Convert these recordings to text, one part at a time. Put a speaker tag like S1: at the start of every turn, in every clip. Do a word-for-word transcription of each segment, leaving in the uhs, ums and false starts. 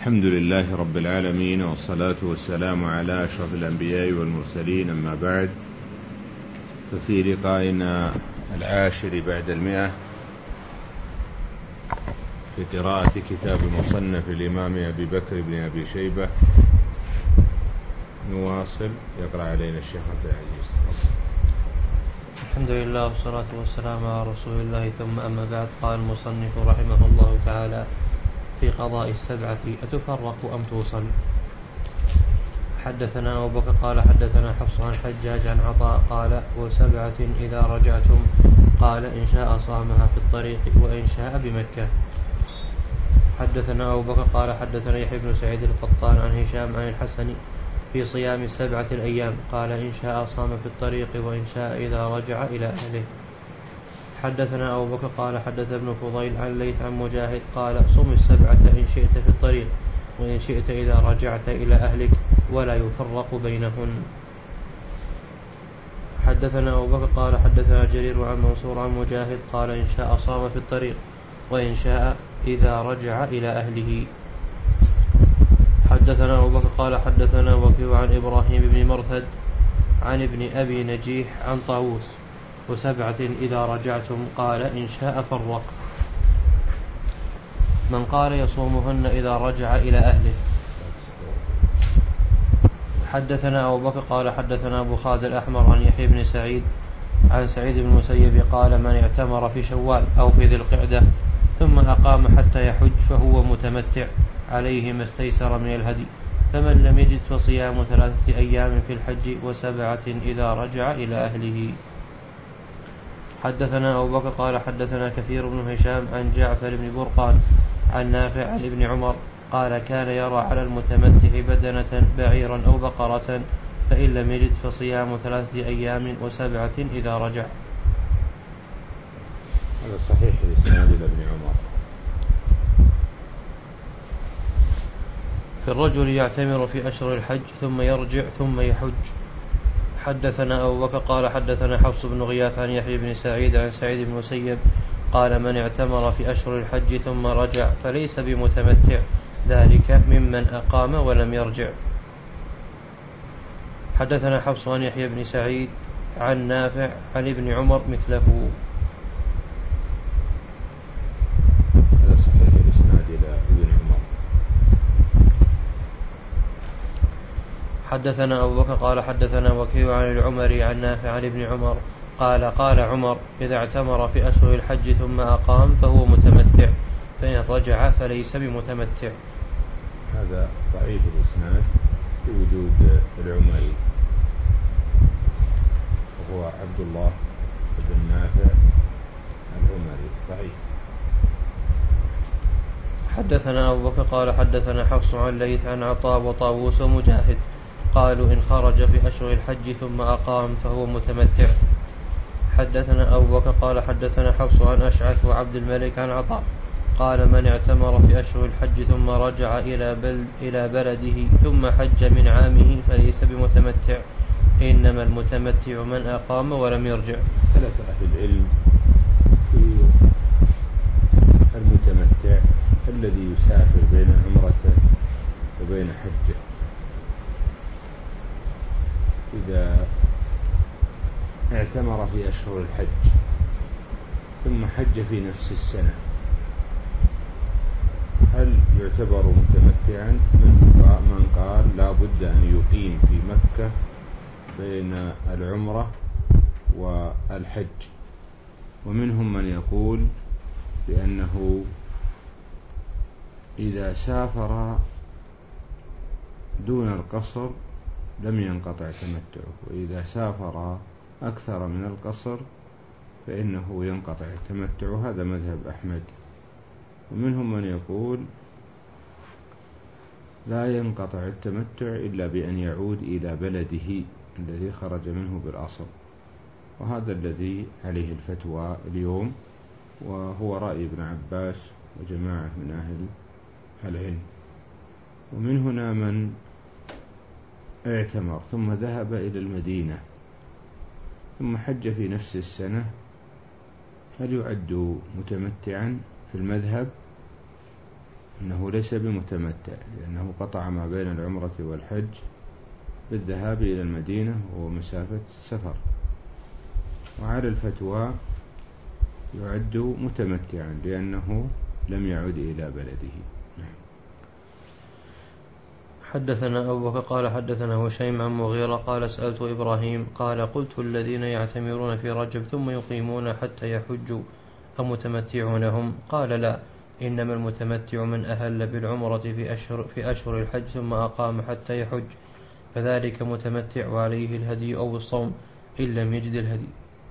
S1: الحمد لله رب العالمين، والصلاة والسلام على أشرف الأنبياء والمرسلين، أما بعد. ففي لقائنا العاشر بعد المئة في قراءة كتاب مصنف الإمام أبي بكر بن أبي شيبة نواصل. يقرأ علينا الشيخ عبد العزيز.
S2: الحمد لله والصلاة والسلام على رسول الله، ثم أما بعد. قال المصنف رحمه الله تعالى: في قضاء السبعة أتفرق أم توصل؟ حدثنا أبو بكر قال حدثنا حفص عن حجاج عن عطاء قال: وسبعة إذا رجعتم، قال: إن شاء صامها في الطريق وإن شاء بمكة. حدثنا أبو بكر قال حدثنا يحيى بن سعيد القطان عن هشام عن الحسن في صيام السبعة الأيام، قال: إن شاء صام في الطريق وإن شاء إذا رجع إلى أهله. حدثنا أبو بكر قال حدث ابن فضيل عن ليث عن مجاهد قال: صم السبعة إن شئت في الطريق وإن شئت إذا رجعت إلى أهلك، ولا يفرق بينهن. حدثنا أبو بكر قال حدثنا جرير عن منصور عن مجاهد قال: إن شاء صام في الطريق وإن شاء إذا رجع إلى أهله. حدثنا أبو بكر قال حدثنا وكيع عن إبراهيم بن مرثد عن ابن أبي نجيح عن طاووس: وسبعة إذا رجعتم، قال: إن شاء فرق. من قال يصومهن إذا رجع إلى أهله. حدثنا أبو بكر قال حدثنا أبو خالد الأحمر عن يحيى بن سعيد عن سعيد بن المسيب قال: من اعتمر في شوال أو في ذي القعدة ثم أقام حتى يحج فهو متمتع، عليه ما استيسر من الهدي، فمن لم يجد فصيام ثلاثة أيام في الحج وسبعة إذا رجع إلى أهله. حدثنا أبو بكر قال حدثنا كثير بن هشام عن جعفر بن برقان عن نافع عن ابن عمر قال: كان يرى على المتمتع بدنة بعيرا أو بقرة، فإن لم يجد فصيام ثلاثة أيام وسبعة إذا رجع.
S1: هذا صحيح الإسناد إلى ابن عمر.
S2: في الرجل يعتمر في أشهر الحج ثم يرجع ثم يحج. حدثنا أبو بكر قال حدثنا حفص بن غياث عن يحيى بن سعيد عن سعيد بن المسيب قال: من اعتمر في أشهر الحج ثم رجع فليس بمتمتع، ذلك ممن أقام ولم يرجع. حدثنا حفص عن يحيى بن سعيد عن نافع عن ابن عمر مثله.
S1: هذا صحيح الإسناد إلى ابن عمر.
S2: حدثنا أبو بكر قال حدثنا وكيع عن العمري عن نافع عن ابن عمر قال: قال عمر: إذا اعتمر في أشهر الحج ثم أقام فهو متمتع، فإن رجع فليس بمتمتع.
S1: هذا ضعيف الإسناد في وجود العمري، وهو عبد الله بن نافع العمري ضعيف.
S2: حدثنا أبو بكر قال حدثنا حفص عن ليث عن عطاء وطاووس ومجاهد قالوا: إن خرج في أشهر الحج ثم أقام فهو متمتع. حدثنا أبو بكر قال حدثنا حفص عن أشعث وعبد الملك عن عطاء قال: من اعتمر في أشهر الحج ثم رجع إلى, بل إلى بلده ثم حج من عامه فليس بمتمتع، إنما المتمتع من أقام ولم يرجع.
S1: ثلاث أهل العلم في المتمتع الذي يسافر بين عمرته وبين حجه. إذا اعتمر في أشهر الحج ثم حج في نفس السنة، هل يعتبر متمتعا؟ من قال لا بد أن يقيم في مكة بين العمرة والحج، ومنهم من يقول بأنه إذا سافر دون القصر لم ينقطع تمتعه، وإذا سافر أكثر من القصر فإنه ينقطع تمتعه. هذا مذهب أحمد. ومنهم من يقول لا ينقطع التمتع إلا بأن يعود إلى بلده الذي خرج منه بالأصل، وهذا الذي عليه الفتوى اليوم، وهو رأي ابن عباس وجماعة من أهل العلم. ومن هنا من اعتمر ثم ذهب إلى المدينة ثم حج في نفس السنة، هل يعد متمتعا في المذهب أنه ليس بمتمتع، لأنه قطع ما بين العمرة والحج بالذهاب إلى المدينة ومسافة سفر، وعلى الفتوى يعد متمتعا لأنه لم يعد إلى بلده.
S2: حدثنا أبو بكر قال حدثنا هشيم عن مغيرة قال سألت إبراهيم قال قلت الذين يعتمرون في رجب ثم يقيمون حتى يحجوا أمتمتعون هم؟ قال لا، إنما المتمتع من أهل بالعمرة في أشهر, في أشهر الحج ثم أقام حتى يحج، فذلك متمتع وعليه الهدي أو الصوم إن لم يجد الهدي.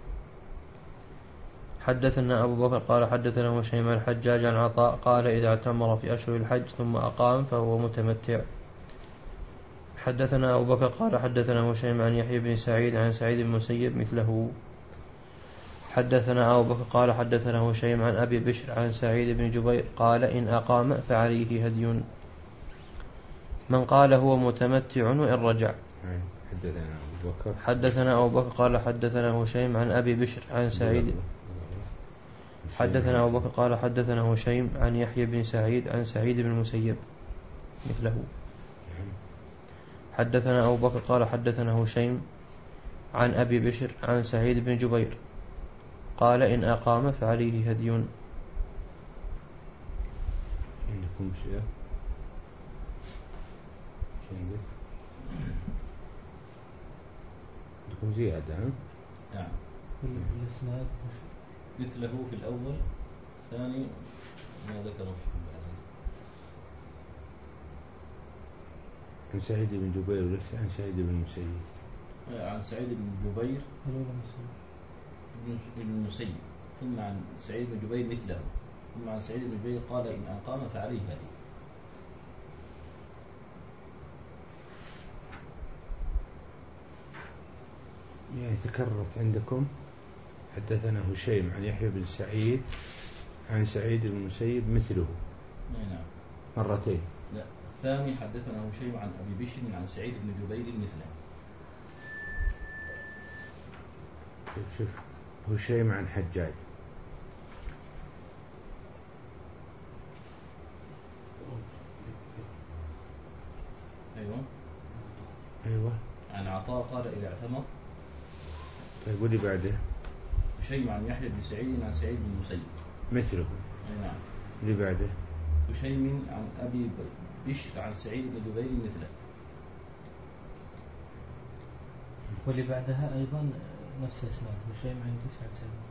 S2: حدثنا أبو بكر قال حدثنا هشيم عن الحجاج عن عطاء قال إذا اعتمر في أشهر الحج ثم أقام فهو متمتع. حدثنا أبو بكر قال حدثنا هشيم عن يحيى بن سعيد عن سعيد بن المسيب مثله. حدثنا أبو بكر قال حدثنا هشيم عن أبي بشر عن سعيد بن جبير قال إن أقام فعليه هدي. من قال هو متمتع وإن رجع.
S1: حدثنا أبو بكر
S2: حدثنا أبو بكر قال حدثنا هشيم عن أبي بشر عن سعيد حدثنا أبو بكر قال حدثنا هشيم عن يحيى بن سعيد عن سعيد بن المسيب مثله. حدثنا أبو بكر قال حدثنا هشيم عن أبي بشر عن سعيد بن جبير قال إن أقام فعليه هدي.
S1: عندكم شيء؟ عندكم زيادة؟
S3: نعم. الإسناد مثله في الأول، الثاني ما ذكره
S1: عن سعيد بن جبير وليس عن سعيد بن المسيب.
S3: عن سعيد بن جبير بن المسيب، ثم عن سعيد بن جبير مثله، ثم عن سعيد بن جبير قال إن أقام فعليه هدي.
S1: يعني تكررت عندكم حدثنا هشيم عن يحيى بن سعيد عن سعيد بن المسيب مثله.
S3: نعم
S1: مرتين.
S3: لا، الثاني حدثنا هشيم عن أبي بشر عن سعيد بن جبير مثله.
S1: شوف شوف هشيم عن حجاج.
S3: أيوة
S1: أيوة
S3: عن عطاء قال إذا اعتمر.
S1: طيب ولي بعده
S3: هشيم عن يحيى بن سعيد عن سعيد بن المسيب
S1: مثله.
S3: أي نعم.
S1: اللي بعده
S3: هشيم عن أبي بشر عن سعيد بن جبير مثله.
S4: واللي بعدها أيضا نفس الإسناد هشيم عن تسعة سنين.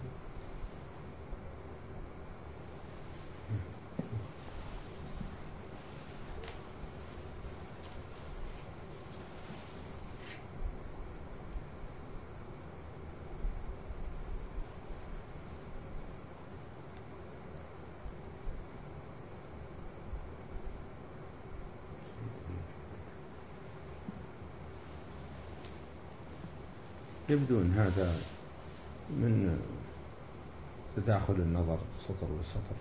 S1: يبدو أن هذا من تداخل النظر سطر بسطر.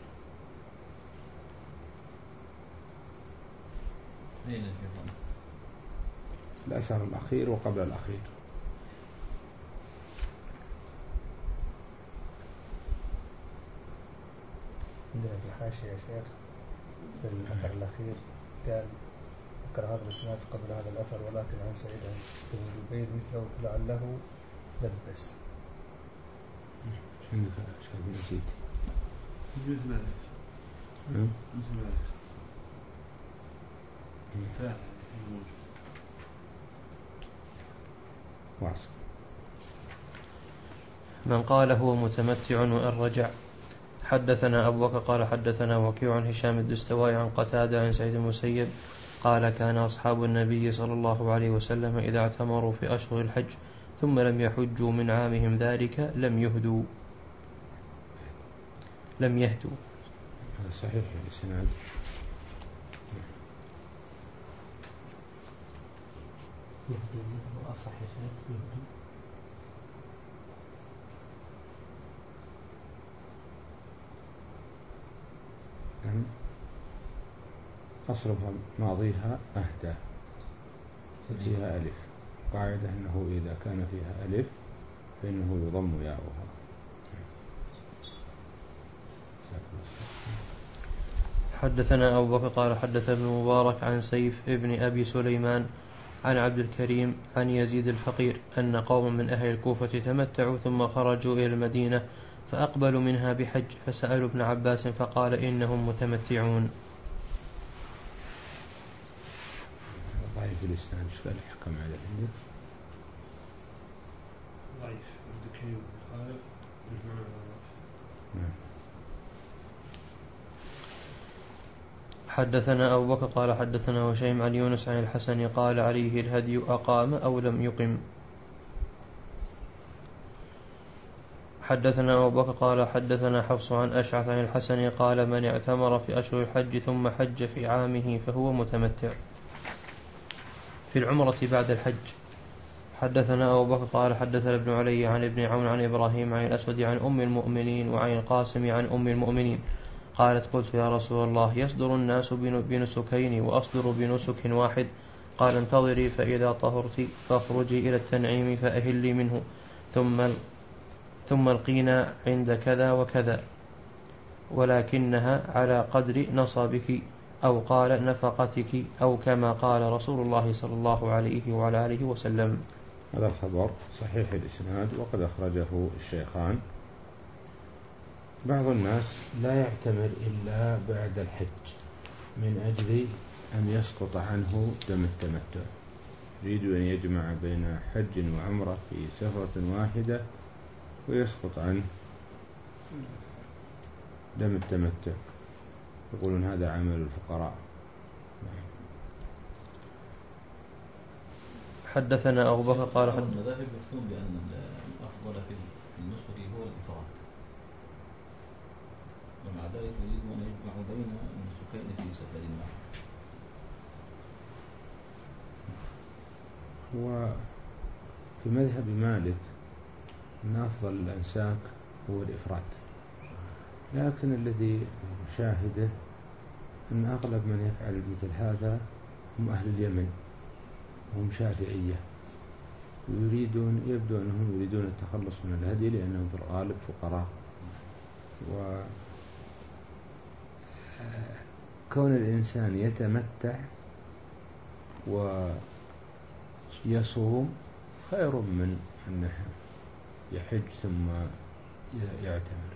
S3: أين
S1: الأثر الأخير وقبل الأخير.
S4: عندنا في حاشية يا شيخ في الأثر الأخير قال ذكر هذا الإسناد قبل هذا الأثر ولكن عن سعيد بن جبير مثله لعله لبس.
S1: عندك شيء نسيت.
S5: يجوز ذلك. مثل ذلك. فاتح موجود.
S1: واصل.
S2: من قال هو متمتع وإن رجع. حدثنا أبو بكر قال حدثنا وكيع عن هشام الدستوائي عن قتادة عن سعيد المسيب قال كان أصحاب النبي صلى الله عليه وسلم إذا اعتمروا في أشهر الحج ثم لم يحجوا من عامهم ذلك لم يهدوا لم يهدوا.
S1: هذا صحيح الإسناد.
S4: يهدوا أصح شيء يهدوا.
S1: يعني أصلها ماضيها أهدى فيها ألف، قاعدة أنه إذا كان فيها ألف فإنه يضم ياؤها.
S2: حدثنا أبو بكر قال حدث ابن مبارك عن سيف ابن أبي سليمان عن عبد الكريم عن يزيد الفقير أن قوم من أهل الكوفة تمتعوا ثم خرجوا إلى المدينة فأقبلوا منها بحج فسألوا ابن عباس فقال إنهم متمتعون.
S1: ضعيف الإسناد ايش قال الحكم عليه عندك؟
S5: ضعيف عبد الكريم قال
S1: نعم.
S2: حدثنا أبو بكر قال حدثنا هشيم عن يونس عن الحسن قال عليه الهدي أقام أو لم يقم. حدثنا أبو بكر قال حدثنا حفص عن أشعث عن الحسن قال من اعتمر في أشهر الحج ثم حج في عامه فهو متمتع في العمرة بعد الحج. حدثنا أبو بكر قال حدثنا ابن علي عن ابن عون عن إبراهيم عن الأسود عن أم المؤمنين وعن القاسم عن أم المؤمنين قالت قلت يا رسول الله يصدر الناس بنسكين وأصدر بنسك واحد قال انتظري فإذا طهرت فاخرجي إلى التنعيم فأهلي منه ثم ثم القينا عند كذا وكذا ولكنها على قدر نصبك أو قال نفقتك أو كما قال رسول الله صلى الله عليه وعلى آله وسلم.
S1: هذا الخبر صحيح الإسناد وقد أخرجه الشيخان. بعض الناس لا يعتمر إلا بعد الحج من أجل أن يسقط عنه دم التمتع، يريد أن يجمع بين حج وعمرة في سفرة واحدة ويسقط عنه دم التمتع، يقولون هذا عمل الفقراء.
S2: حدثنا أبو بكر قال حدثنا
S3: المذاهب يفتون بأن الأفضل في النسك هو الإفراد، ومع ذلك يريد أن يجمع بين النسكين في سفر واحد.
S1: وفي مذهب مالك أن أفضل الأنساك هو الإفراد، لكن الذي نشاهده أن أغلب من يفعل مثل هذا هم أهل اليمن وهم شافعية، ويريدون يبدو أنهم يريدون التخلص من الهدي لأنهم في الغالب فقراء، وكون الإنسان يتمتع ويصوم خير من أنه يحج ثم يعتمر.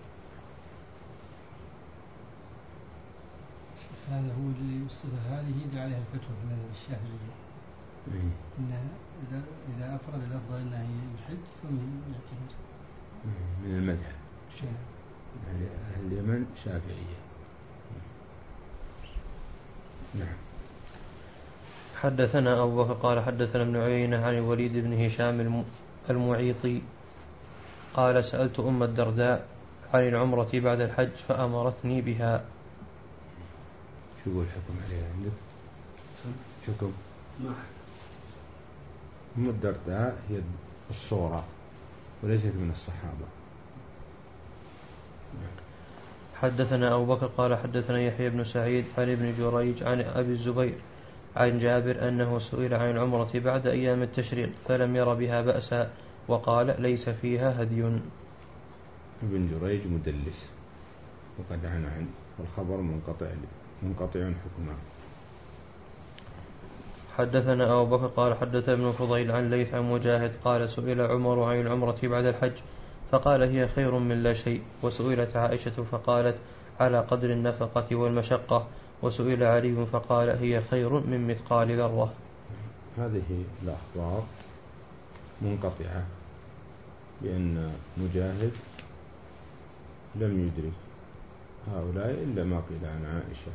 S6: هذا هو اللي هذه يدعى عليها الفتوى في مذهب الشافعية، إن إذا إذا أفرد الأفضل أنه يحج ثم يعتمر
S1: من المذهب أهل اليمن شافعية. نعم.
S2: حدثنا أبو بكر قال حدثنا ابن عيينة عن الوليد بن هشام المعيطي قال سألت أم الدرداء عن العمرة بعد الحج فأمرتني بها.
S1: شو يقول الحكم عليها عندك؟ حكم أم الدرداء هي الصورة وليست من الصحابة.
S2: حدثنا أبو بكر قال حدثنا يحيى بن سعيد عن ابن جريج عن أبي الزبير عن جابر أنه سئل عن العمرة بعد أيام التشريق فلم ير بها بأسا وقال ليس فيها هدي.
S1: ابن جريج مدلس وقد عن عنه والخبر منقطع منقطع حكمه.
S2: حدثنا أبو بكر قال حدث ابن فضيل عن ليث عن مجاهد قال سئل عمر عن العمرة بعد الحج فقال هي خير من لا شيء، وسئلت عائشة فقالت على قدر النفقة والمشقة، وسئل علي فقال هي خير من مثقال ذرة.
S1: هذه الأخبار منقطعة بأن مجاهد لم يدرك هؤلاء إلا ما قيل عن عائشة،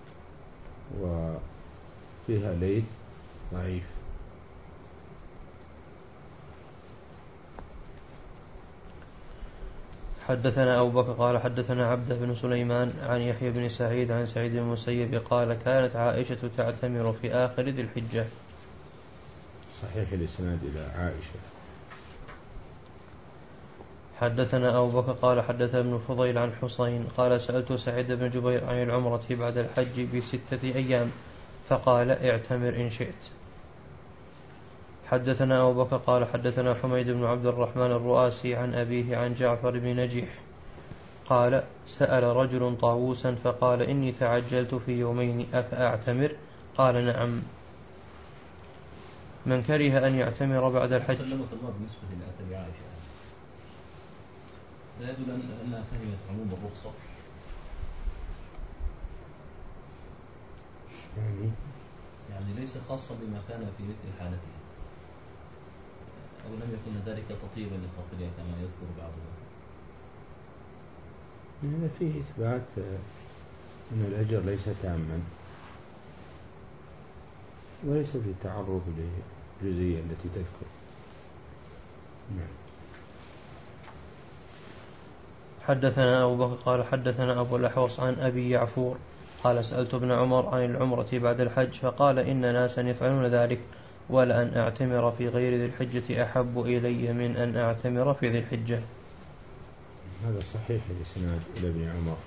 S1: وفيها ليث ضعيف.
S2: حدثنا أبو بكر قال حدثنا عبد بن سليمان عن يحيى بن سعيد عن سعيد بن المسيب قال كانت عائشة تعتمر في آخر ذي الحجة.
S1: صحيح الإسناد إلى عائشة.
S2: حدثنا أبو بكر قال حدثنا ابن فضيل عن حسين قال سألت سعيد بن جبير عن العمرة بعد الحج بستة أيام فقال اعتمر إن شئت. حدثنا أبو بكر قال حدثنا حميد بن عبد الرحمن الرؤاسي عن أبيه عن جعفر بن نجيح قال سأل رجل طاووسا فقال إني تعجلت في يومين أفأعتمر؟ قال نعم. من كره أن يعتمر بعد الحج.
S3: سلمك الله بالنسبة لأثر عائشة لا يدل أنها فهمت عموم الرخصة
S1: يعني
S3: يعني ليس خاصة بما كان في مثل حالتها أو لم يكن ذلك تطيبا لخاطرها كما يذكر بعضهم.
S1: هذا فيه إثبات أن الأجر ليس تاما وليس في تعرض للجزئية التي تذكر. نعم.
S2: حدثنا أبو بكر قال حدثنا أبو الأحوص عن أبي يعفور قال سألت ابن عمر عن العمرة بعد الحج فقال إن ناسا يفعلون ذلك ولأن أعتمر في غير ذي الحجة أحب إلي من أن أعتمر في ذي الحجة.
S1: هذا صحيح الإسناد إلى ابن عمر.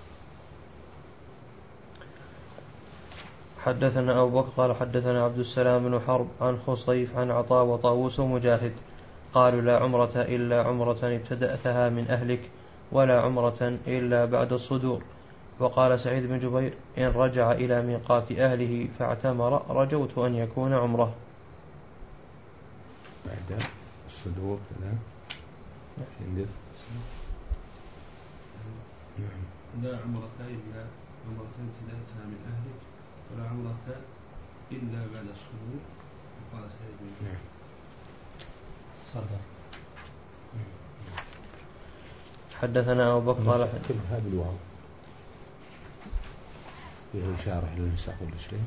S2: حدثنا أبو بكر قال حدثنا عبد السلام بن حرب عن خصيف عن عطاء وطاووس ومجاهد قالوا لا عمرة إلا عمرة ابتدأتها من أهلك ولا عمرة إلا بعد الصدور. وقال سعيد بن جبير إن رجع إلى ميقات أهله فاعتمر رجوت أن يكون عمره.
S1: بعد الصدور كذا عندك
S5: لا عمرة إلا عمرة ابتدأتها من أهلك ولا عمرة إلا بعد الصدور. وقال سعيد بن جبير
S4: صدر.
S2: حدثنا أبو بكر قال
S1: كل هذا الواو فيه إشارة للنسخ ولا شيء.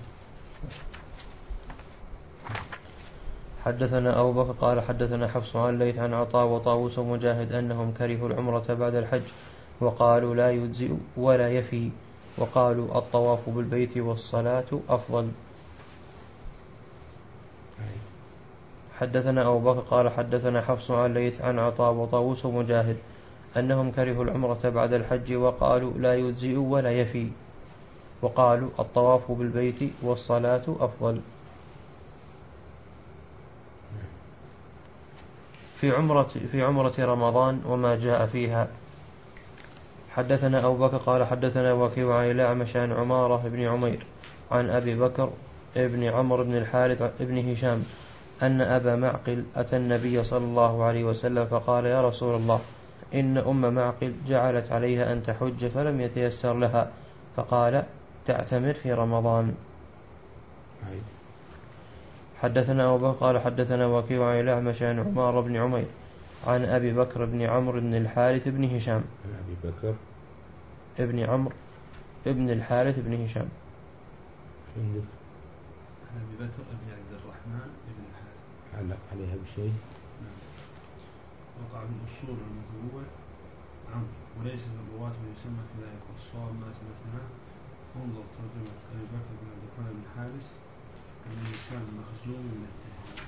S2: حدثنا أبو بكر قال حدثنا حفص عن الليث عن عطاء وطاووس ومجاهد أنهم كرهوا العمرة بعد الحج وقالوا لا يجزئ ولا يفي وقالوا الطواف بالبيت والصلاة أفضل. حدثنا أبو بكر قال حدثنا حفص عن الليث عن عطاء وطاووس ومجاهد أنهم كرهوا العمرة بعد الحج وقالوا لا يجزئ ولا يفي وقالوا الطواف بالبيت والصلاة أفضل. في عمرة في عمرة رمضان وما جاء فيها. حدثنا أبو بكر قال حدثنا وكيع عن الأعمش عن عمارة بن عمير عن أبي بكر ابن عمرو بن الحارث ابن هشام أن أبا معقل أتى النبي صلى الله عليه وسلم فقال يا رسول الله إن أم معقل جعلت عليها أن تحج فلم يتيسر لها فقال تعتمر في رمضان. حدثنا أبو بكر قال حدثنا وكيع عن الأعمش عن عمار بن عمير عن أبي بكر بن عمرو بن الحارث بن هشام
S1: أبي بكر
S2: ابن عمرو ابن الحارث بن هشام
S1: عندك
S5: عن أبي بكر بن عبد الرحمن بن الحارث
S1: علق عليها بشيء.
S5: وقع من أصول المتبوع عمرو وليس من الرواة من يسمى كذلك والصواب ما سمعنا. انظر ترجمة أبي بكر بن عبد الرحمن بن الحارث بن هشام مخزوم من التهميد.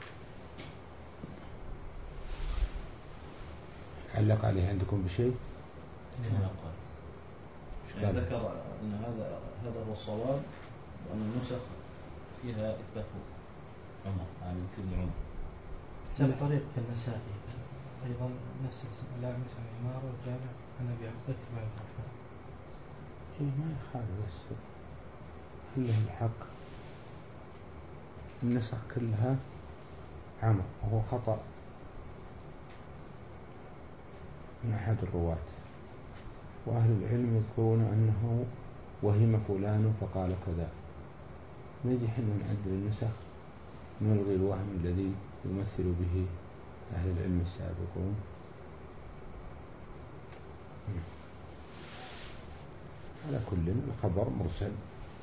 S1: علق عليه عندكم بشيء؟
S3: كما قال يعني ذكر أن هذا هذا هو الصواب وأن النسخ فيها إثبات عمر عن كل عمر.
S4: جاء طريق في النسائي أيضا نفس الأعمش عن عمارة وجامع عن أبي بكر بن عبد الرحمن.
S1: إيه ما يخالف بس كله الحق النسخ كلها عمر وهو خطأ من أحد الرواة وأهل العلم يذكرون أنه وهم فلان فقال كذا. نجي حين نعدل النسخ نلغي الوهم الذي يمثل به أهل العلم السابقون. على كل الخبر مرسل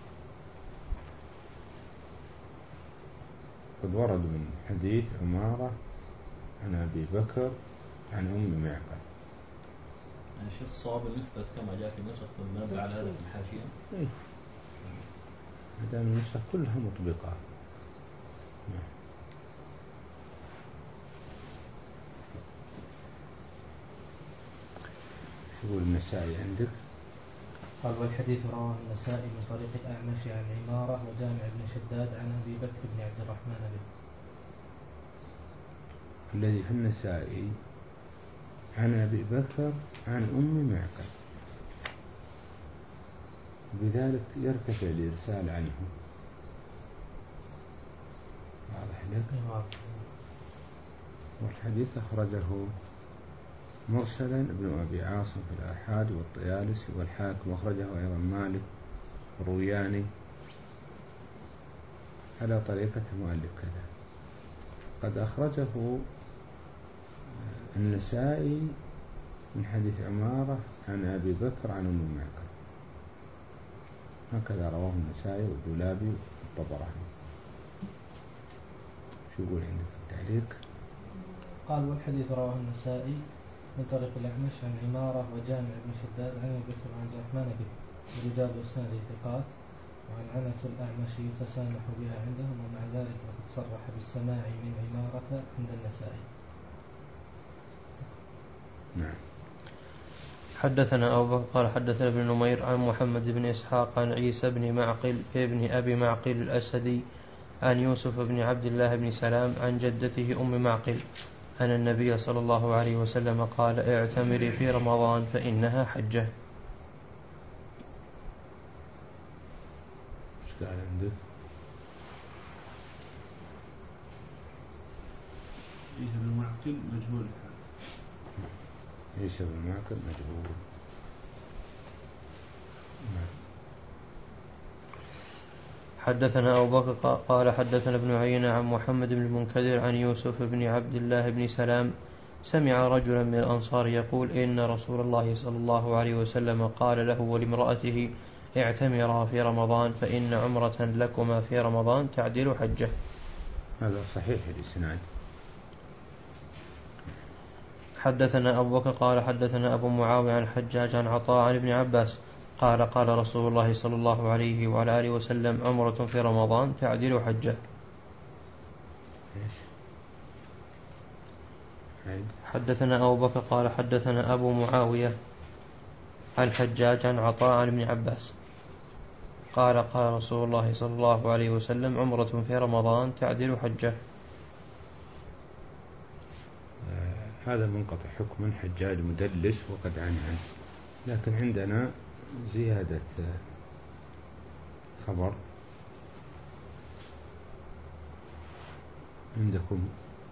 S1: قد ورد من حديث عمارة عن أبي بكر عن أم معقل.
S3: يعني الشيخ الصواب المثبت كما جاء في النسخ ثم فعل هذا في الحاشية.
S1: إيه هذا النسخ كلها مطبقة. شو النسائي عندك؟
S4: قال والحديث رواه النسائي من طريق الأعمش عن عمارة وجامع بن شداد عن أبي بكر بن عبد الرحمن به.
S1: الذي في النسائي عن أبي بكر عن أم معقل بذلك يرتفع الإرسال عنه. واضح لك؟ والحديث أخرجه مرسلا ابن أبي عاصم في الآحاد والطيالسي والحاكم، أخرجه أيضا مالك الروياني على طريقة المؤلف كذا. قد أخرجه النسائي من حديث عمارة عن أبي بكر عن أم معقل، هكذا رواه النسائي والدولابي والطبراني. شو يقول عندك التعليق؟
S7: قال والحديث رواه النسائي من طريق الأعمش عن عمارة وجامع بن شداد عن أبي بكر عن عبد الرحمن به، ورجال الإسناد ثقات، وعن عنة الأعمش يتسامح بها عندهم، ومع ذلك فقد صرح بالسماع من عمارة عند النسائي.
S1: نعم.
S2: حدثنا أبو بكر قال حدثنا ابن نمير عن محمد بن إسحاق عن عيسى بن معقل ابن أبي معقل الأسدي عن يوسف بن عبد الله بن سلام عن جدته أم معقل أن النبي صلى الله عليه وسلم قال اعتمري في رمضان فإنها حجة.
S1: ايش قال عندك؟
S5: عيسى بن معقل مجهول الحال.
S1: عيسى بن معقل مجهول.
S2: حدثنا أبو بكر قال حدثنا ابن عيينة عن محمد بن المنكدر عن يوسف بن عبد الله بن سلام سمع رجلا من الأنصار يقول إن رسول الله صلى الله عليه وسلم قال له ولامرأته اعتمرا في رمضان فإن عمرة لكما في رمضان تعدل حجة.
S1: هذا صحيح الإسناد.
S2: حدثنا أبو بكر قال حدثنا أبو معاوية عن الحجاج عن عطاء عن ابن عباس قال قال رسول الله صلى الله عليه وعلى آله وسلم عمرة في رمضان تعدل حجة. حدثنا أبو بكر قال حدثنا أبو معاوية عن الحجاج عن عطاء عن ابن عباس قال قال رسول الله صلى الله عليه وسلم عمرة في رمضان تعدل حجة.
S1: هذا منقطع حكم حجاج مدلس وقد عن عنه، لكن عندنا زيادة خبر عندكم.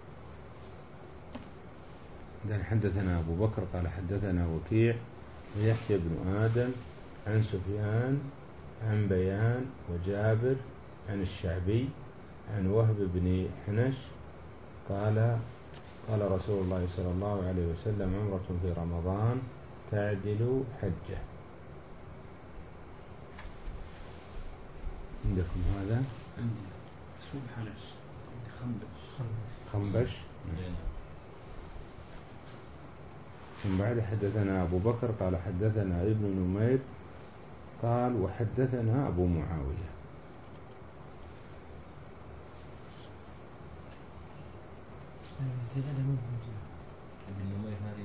S1: حدثنا أبو بكر قال حدثنا وكيع ويحيى بن آدم عن سفيان عن بيان وجابر عن الشعبي عن وهب بن حنش قال قال رسول الله صلى الله عليه وسلم عمرة في رمضان تعدل حجة. عندكم هذا؟
S5: اسمه حنش خنبش
S1: خنبش. ثم بعد حدثنا أبو بكر قال حدثنا ابن نمير قال وحدثنا أبو معاوية.
S7: الزيادة موجودة.
S3: ابن نمير هذه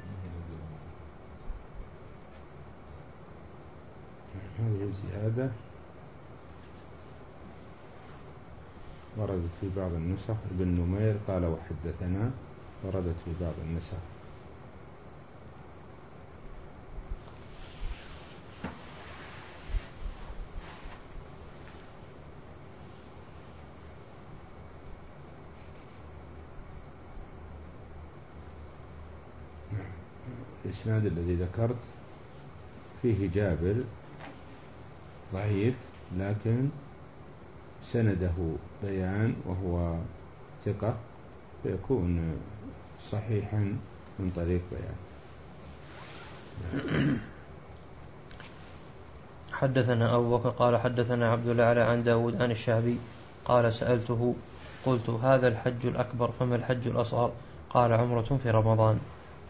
S1: هذه الزيادة وردت في بعض النسخ. ابن نمير قال وحدثنا وردت في بعض النسخ. الإسناد الذي ذكرت فيه جابر ضعيف، لكن سنده بيان وهو ثقة فيكون صحيحا من طريق بيان.
S2: حدثنا أبو بكر قال حدثنا عبد الأعلى عن داود عن الشعبي قال سألته قلت هذا الحج الأكبر فما الحج الأصغر؟ قال عمرة في رمضان.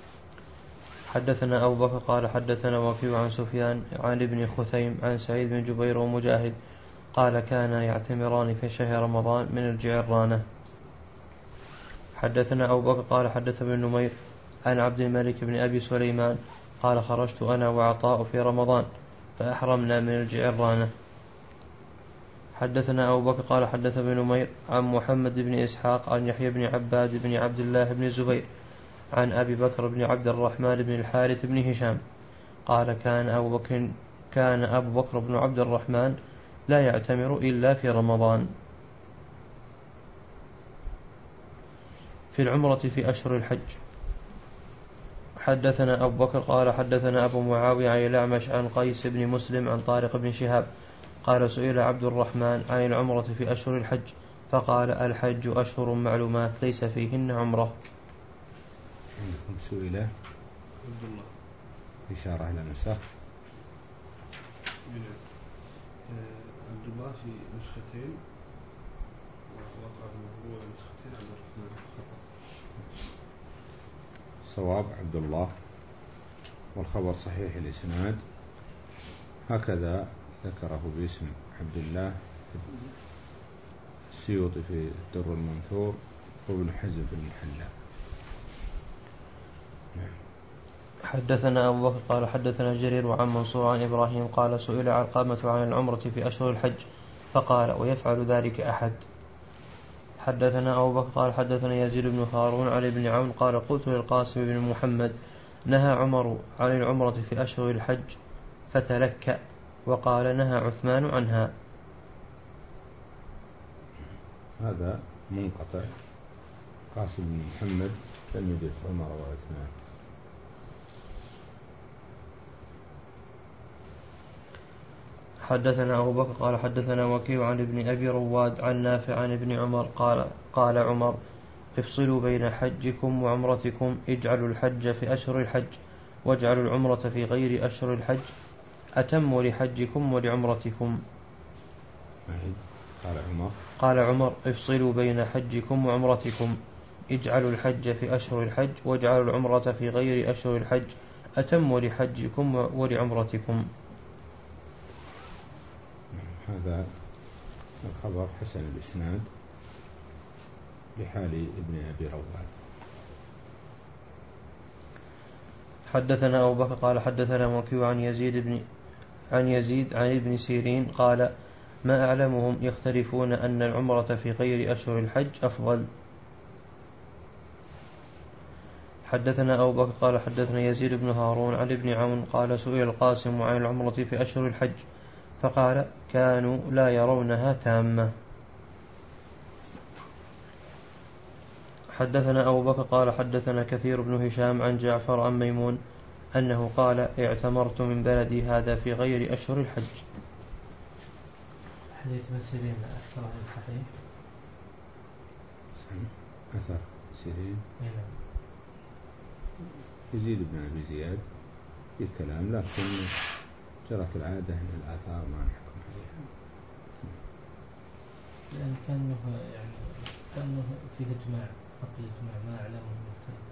S2: حدثنا أبو بكر قال حدثنا وكيع عن سفيان عن ابن خثيم عن سعيد بن جبير ومجاهد قال كان يعتمران في شهر رمضان من الجعرانة. حدثنا أبو بكر قال حدث ابن نمير عن عبد الملك بن أبي سليمان قال خرجت أنا وعطاء في رمضان فأحرمنا من الجعرانة. حدثنا أبو بكر قال حدث ابن نمير عن محمد بن إسحاق عن يحيى بن عباد بن عبد الله بن الزبير عن أبي بكر بن عبد الرحمن بن الحارث بن هشام قال كان أبو بكر كان أبو بكر بن عبد الرحمن لا يعتمر إلا في رمضان. في العمرة في أشهر الحج. حدثنا أبو بكر قال حدثنا أبو معاوية عن الأعمش عن قيس بن مسلم عن طارق بن شهاب قال سئل عبد الرحمن عن العمرة في أشهر الحج فقال الحج أشهر معلومات ليس فيهن عمرة.
S1: عندكم سئل
S5: عبد الله
S1: إشارة إلى نسخ
S5: عبد الله في نسختين ووقع هو نسختين عبد الرحمن خطأ.
S1: صواب عبد الله والخبر صحيح الإسناد هكذا ذكره باسم عبد الله السيوطي في الدر المنثور وابن حزم في المحلى.
S2: حدثنا أبو بكر قال حدثنا جرير وعن منصور عن إبراهيم قال سئل علقمة عن العمرة في أشهر الحج فقال ويفعل ذلك أحد. حدثنا أبو بكر قال حدثنا يزيد بن هارون عن ابن عون قال قلت للقاسم بن محمد نهى عمر عن العمرة في أشهر الحج فتلكأ وقال نهى عثمان عنها.
S1: هذا منقطع. قاسم بن محمد لم يدرك عمر وعثمان.
S2: حدثنا أبو بكر قال حدثنا وكيع عن ابن أبي رواد عن نافع عن ابن عمر قال قال عمر افصلوا بين حجكم وعمرتكم اجعلوا الحج في أشهر الحج واجعلوا العمرة في غير أشهر الحج أتموا لحجكم ولعمرتكم.
S1: قال عمر
S2: قال عمر افصلوا بين حجكم وعمرتكم اجعلوا الحج في أشهر الحج واجعلوا العمرة في غير أشهر الحج أتموا لحجكم ولعمرتكم.
S1: هذا الخبر حسن الإسناد بحال ابن أبي رواد.
S2: حدثنا أبو بكر قال حدثنا وكيع عن يزيد بن عن يزيد عن ابن سيرين قال ما أعلمهم يختلفون أن العمرة في غير أشهر الحج أفضل. حدثنا أبو بكر قال حدثنا يزيد بن هارون عن ابن عون قال سئل القاسم عن العمرة في أشهر الحج فقال كانوا لا يرونها تامة. حدثنا أبو بكر قال حدثنا كثير بن هشام عن جعفر عن ميمون أنه قال اعتمرت من بلدي هذا في غير أشهر الحج.
S7: حديث ابن سيرين أكثر صحيح.
S1: أثر سيرين يزيد بن أبي زياد في كلام لكن جرت العادة أن الآثار ما نحكم عليها
S7: لأن كانه يعني كانه فيه إجماع قبل الإجماع ما أعلمه مختلف.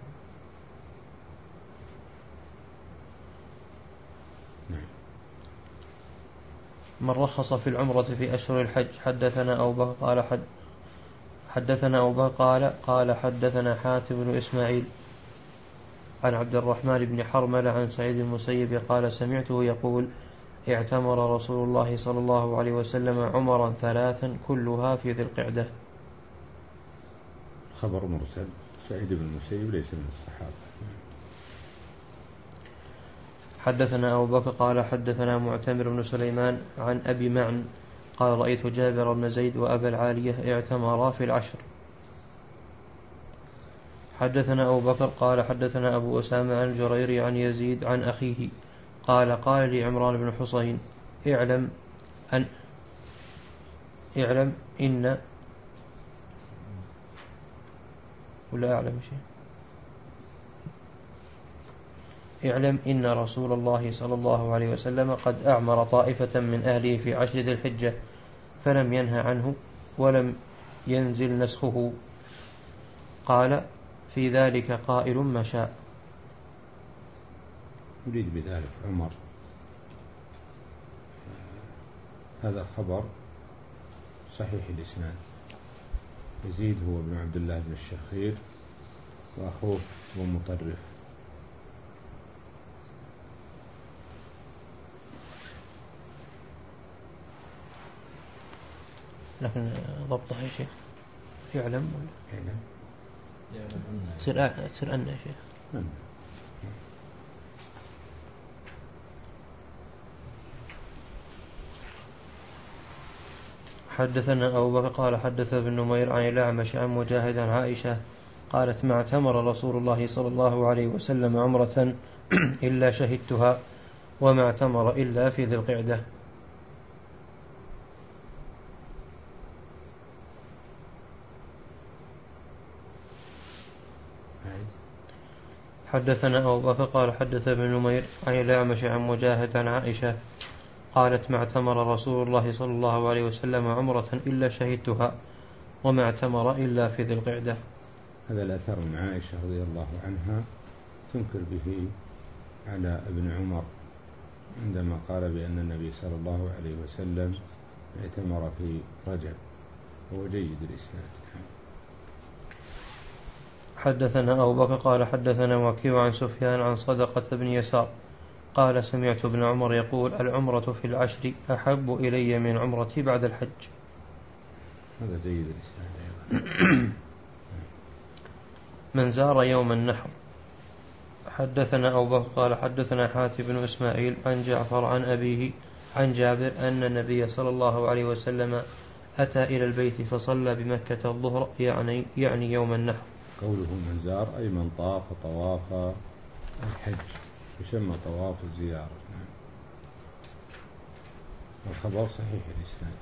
S1: نعم.
S2: من رخص في العمرة في أشهر الحج. حدثنا أبو بكر قال حد حدثنا أبو بكر قال قال حدثنا حاتم بن إسماعيل عن عبد الرحمن بن حرملة عن سعيد المسيب قال سمعته يقول اعتمر رسول الله صلى الله عليه وسلم عمرا ثلاثا كلها في ذي القعدة.
S1: خبر مرسل. سعيد بن المسيب ليس من الصحابة.
S2: حدثنا أبو بكر قال حدثنا معتمر بن سليمان عن أبي معن قال رأيت جابر بن زيد وأبا العالية اعتمرا في العشر. حدثنا أبو بكر قال حدثنا أبو أسامة عن جرير عن يزيد عن أخيه قال قال لي عمران بن حصين اعلم أن اعلم إن ولا أعلم شيء اعلم إن رسول الله صلى الله عليه وسلم قد أعمر طائفة من أهله في عشر ذي الحجة فلم ينهى عنه ولم ينزل نسخه. قال في ذلك قائل ما شاء.
S1: يريد بذلك عمر. هذا خبر صحيح الإسناد. يزيد هو ابن عبد الله بن الشخير وأخوه هو مطرف.
S2: لكن ضبطها يا شيخ يعلم ولا
S1: يعلم
S2: تصير تصير أن يا شيخ. حدثنا أبو بكر قال حدث ابن نمير عن الأعمش عن مجاهد عن عائشة قالت ما اعتمر رسول الله صلى الله عليه وسلم عمرة إلا شهدتها وما اعتمر إلا في ذي القعدة. حدثنا أبو بكر قال حدث ابن نمير عن الأعمش عن مجاهد عن عائشة قالت ما اعتمر رسول الله صلى الله عليه وسلم عمرة إلا شهدتها وما اعتمر إلا في ذي القعدة.
S1: هذا الأثر من عائشة رضي الله عنها تنكر به على ابن عمر عندما قال بأن النبي صلى الله عليه وسلم اعتمر في رجب، هو جيد الإسناد.
S2: حدثنا أبو بكر قال حدثنا وكيع عن سفيان عن صدقة بن يسار قال سمعت ابن عمر يقول العمرة في العشر أحب إلي من عمرتي بعد الحج.
S1: هذا جيد الإسناد.
S2: من زار يوم النحر. حدثنا أبو بكر قال حدثنا حاتم بن إسماعيل عن جعفر عن أبيه عن جابر أن النبي صلى الله عليه وسلم أتى إلى البيت فصلى بمكة الظهر يعني, يعني يوم النحر.
S1: قوله من زار أي من طاف طواف الحج يسمى طواف الزيارة. الخبر صحيح الإسناد.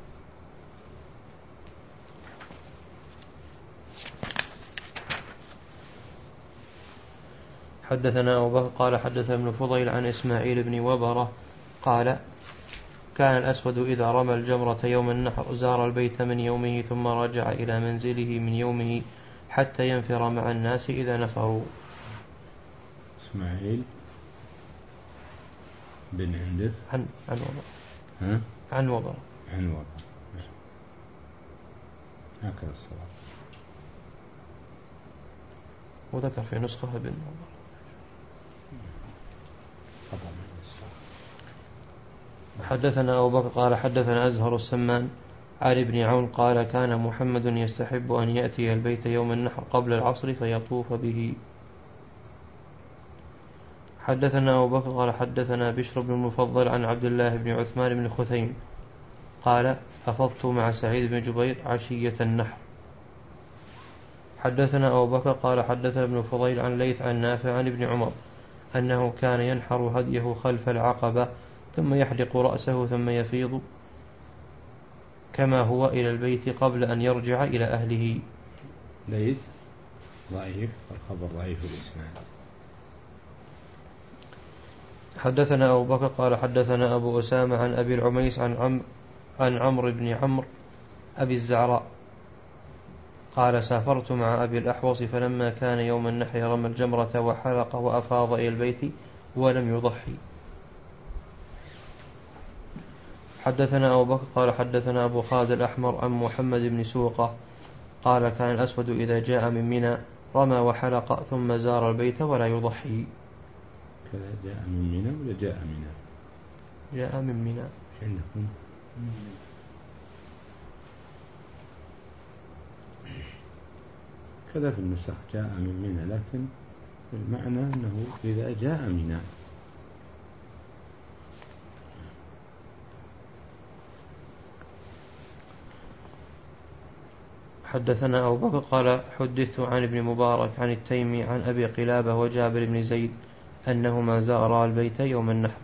S2: حدثنا أبو بكر قال حدث ابن فضيل عن إسماعيل بن وبرة قال كان الأسود إذا رمى الجمرة يوم النحر زار البيت من يومه ثم رجع إلى منزله من يومه حتى ينفر مع الناس إذا نفروا.
S1: إسماعيل بن عندر
S2: عن عن وبرة
S1: ها
S2: عن وبرة
S1: عن وبرة هكذا الصواب.
S2: وذكر في نسخة بن وبرة. حدثنا أبو بكر قال حدثنا أزهر السمان عن ابن عون قال كان محمد يستحب أن يأتي البيت يوم النحر قبل العصر فيطوف به. حدثنا أبو بكر قال حدثنا بشر بن المفضل عن عبد الله بن عثمان بن خثيم قال أفضت مع سعيد بن جبير عشية النحر. حدثنا أبو بكر قال حدثنا ابن فضيل عن ليث عن نافع عن ابن عمر أنه كان ينحر هديه خلف العقبة ثم يحلق رأسه ثم يفيض كما هو إلى البيت قبل أن يرجع إلى أهله.
S1: ليث ضعيف، الخبر ضعيف الإسناد.
S2: حدثنا أبو بكر قال حدثنا أبو أسامة عن أبي العميس عن عمرو عن عمرو بن عمرو أبي الزعراء قال سافرت مع أبي الأحوص فلما كان يوم النحر رمى الجمرة وحلق وأفاض إلى البيت ولم يضحي. حدثنا أبو بكر قال حدثنا أبو خالد الأحمر عن محمد بن سوقة قال كان الأسود إذا جاء من منى رمى وحلق ثم زار البيت ولا يضحي.
S1: كذا جاء من منى ولا جاء منى؟
S2: جاء من منى
S1: عندكم؟ كذا في النسخ جاء من منى، لكن المعنى أنه إذا جاء منى.
S2: حدثنا أبو بكر قال حدثت عن ابن مبارك عن التيمي عن أبي قلابة وجابر بن زيد أنهما زارا البيت يوم النحر.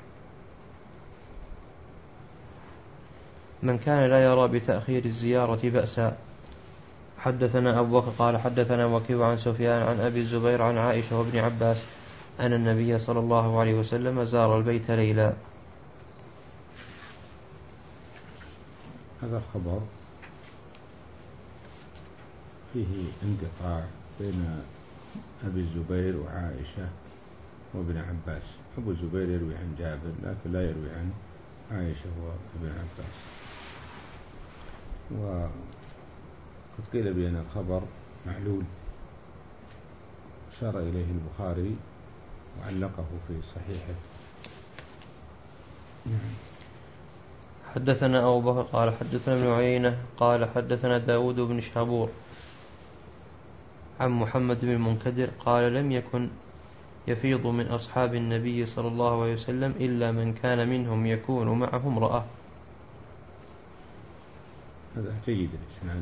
S2: من كان لا يرى بتأخير الزيارة بأسا. حدثنا أبو بكر قال حدثنا وكيع عن سفيان عن أبي الزبير عن عائشة وابن عباس أن النبي صلى الله عليه وسلم زار البيت ليلا.
S1: هذا الخبر فيه انقطاع بين أبي الزبير وعائشة وابن عباس. أبو الزبير يروي عن جابر لكن لا يروي عن عائشة وابن عباس. وقد قيل بأن الخبر معلول أشار إليه البخاري وعلقه في صحيحه. نعم.
S2: حدثنا أبو بكر قال حدثنا ابن عيينة قال حدثنا داود بن شابور عن محمد بن المنكدر قال لم يكن يفيض من أصحاب النبي صلى الله عليه وسلم إلا من كان منهم يكون معه امرأة.
S1: هذا جيد الإسناد.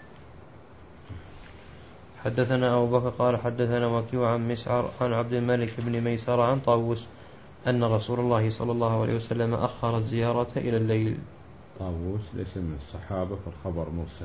S2: حدثنا أبو بكر قال حدثنا وكيع عن مسعر عن عبد الملك بن ميسر عن طاووس أن رسول الله صلى الله عليه وسلم أخر الزيارة إلى الليل.
S1: طاووس ليس من الصحابة فالخبر مرسل.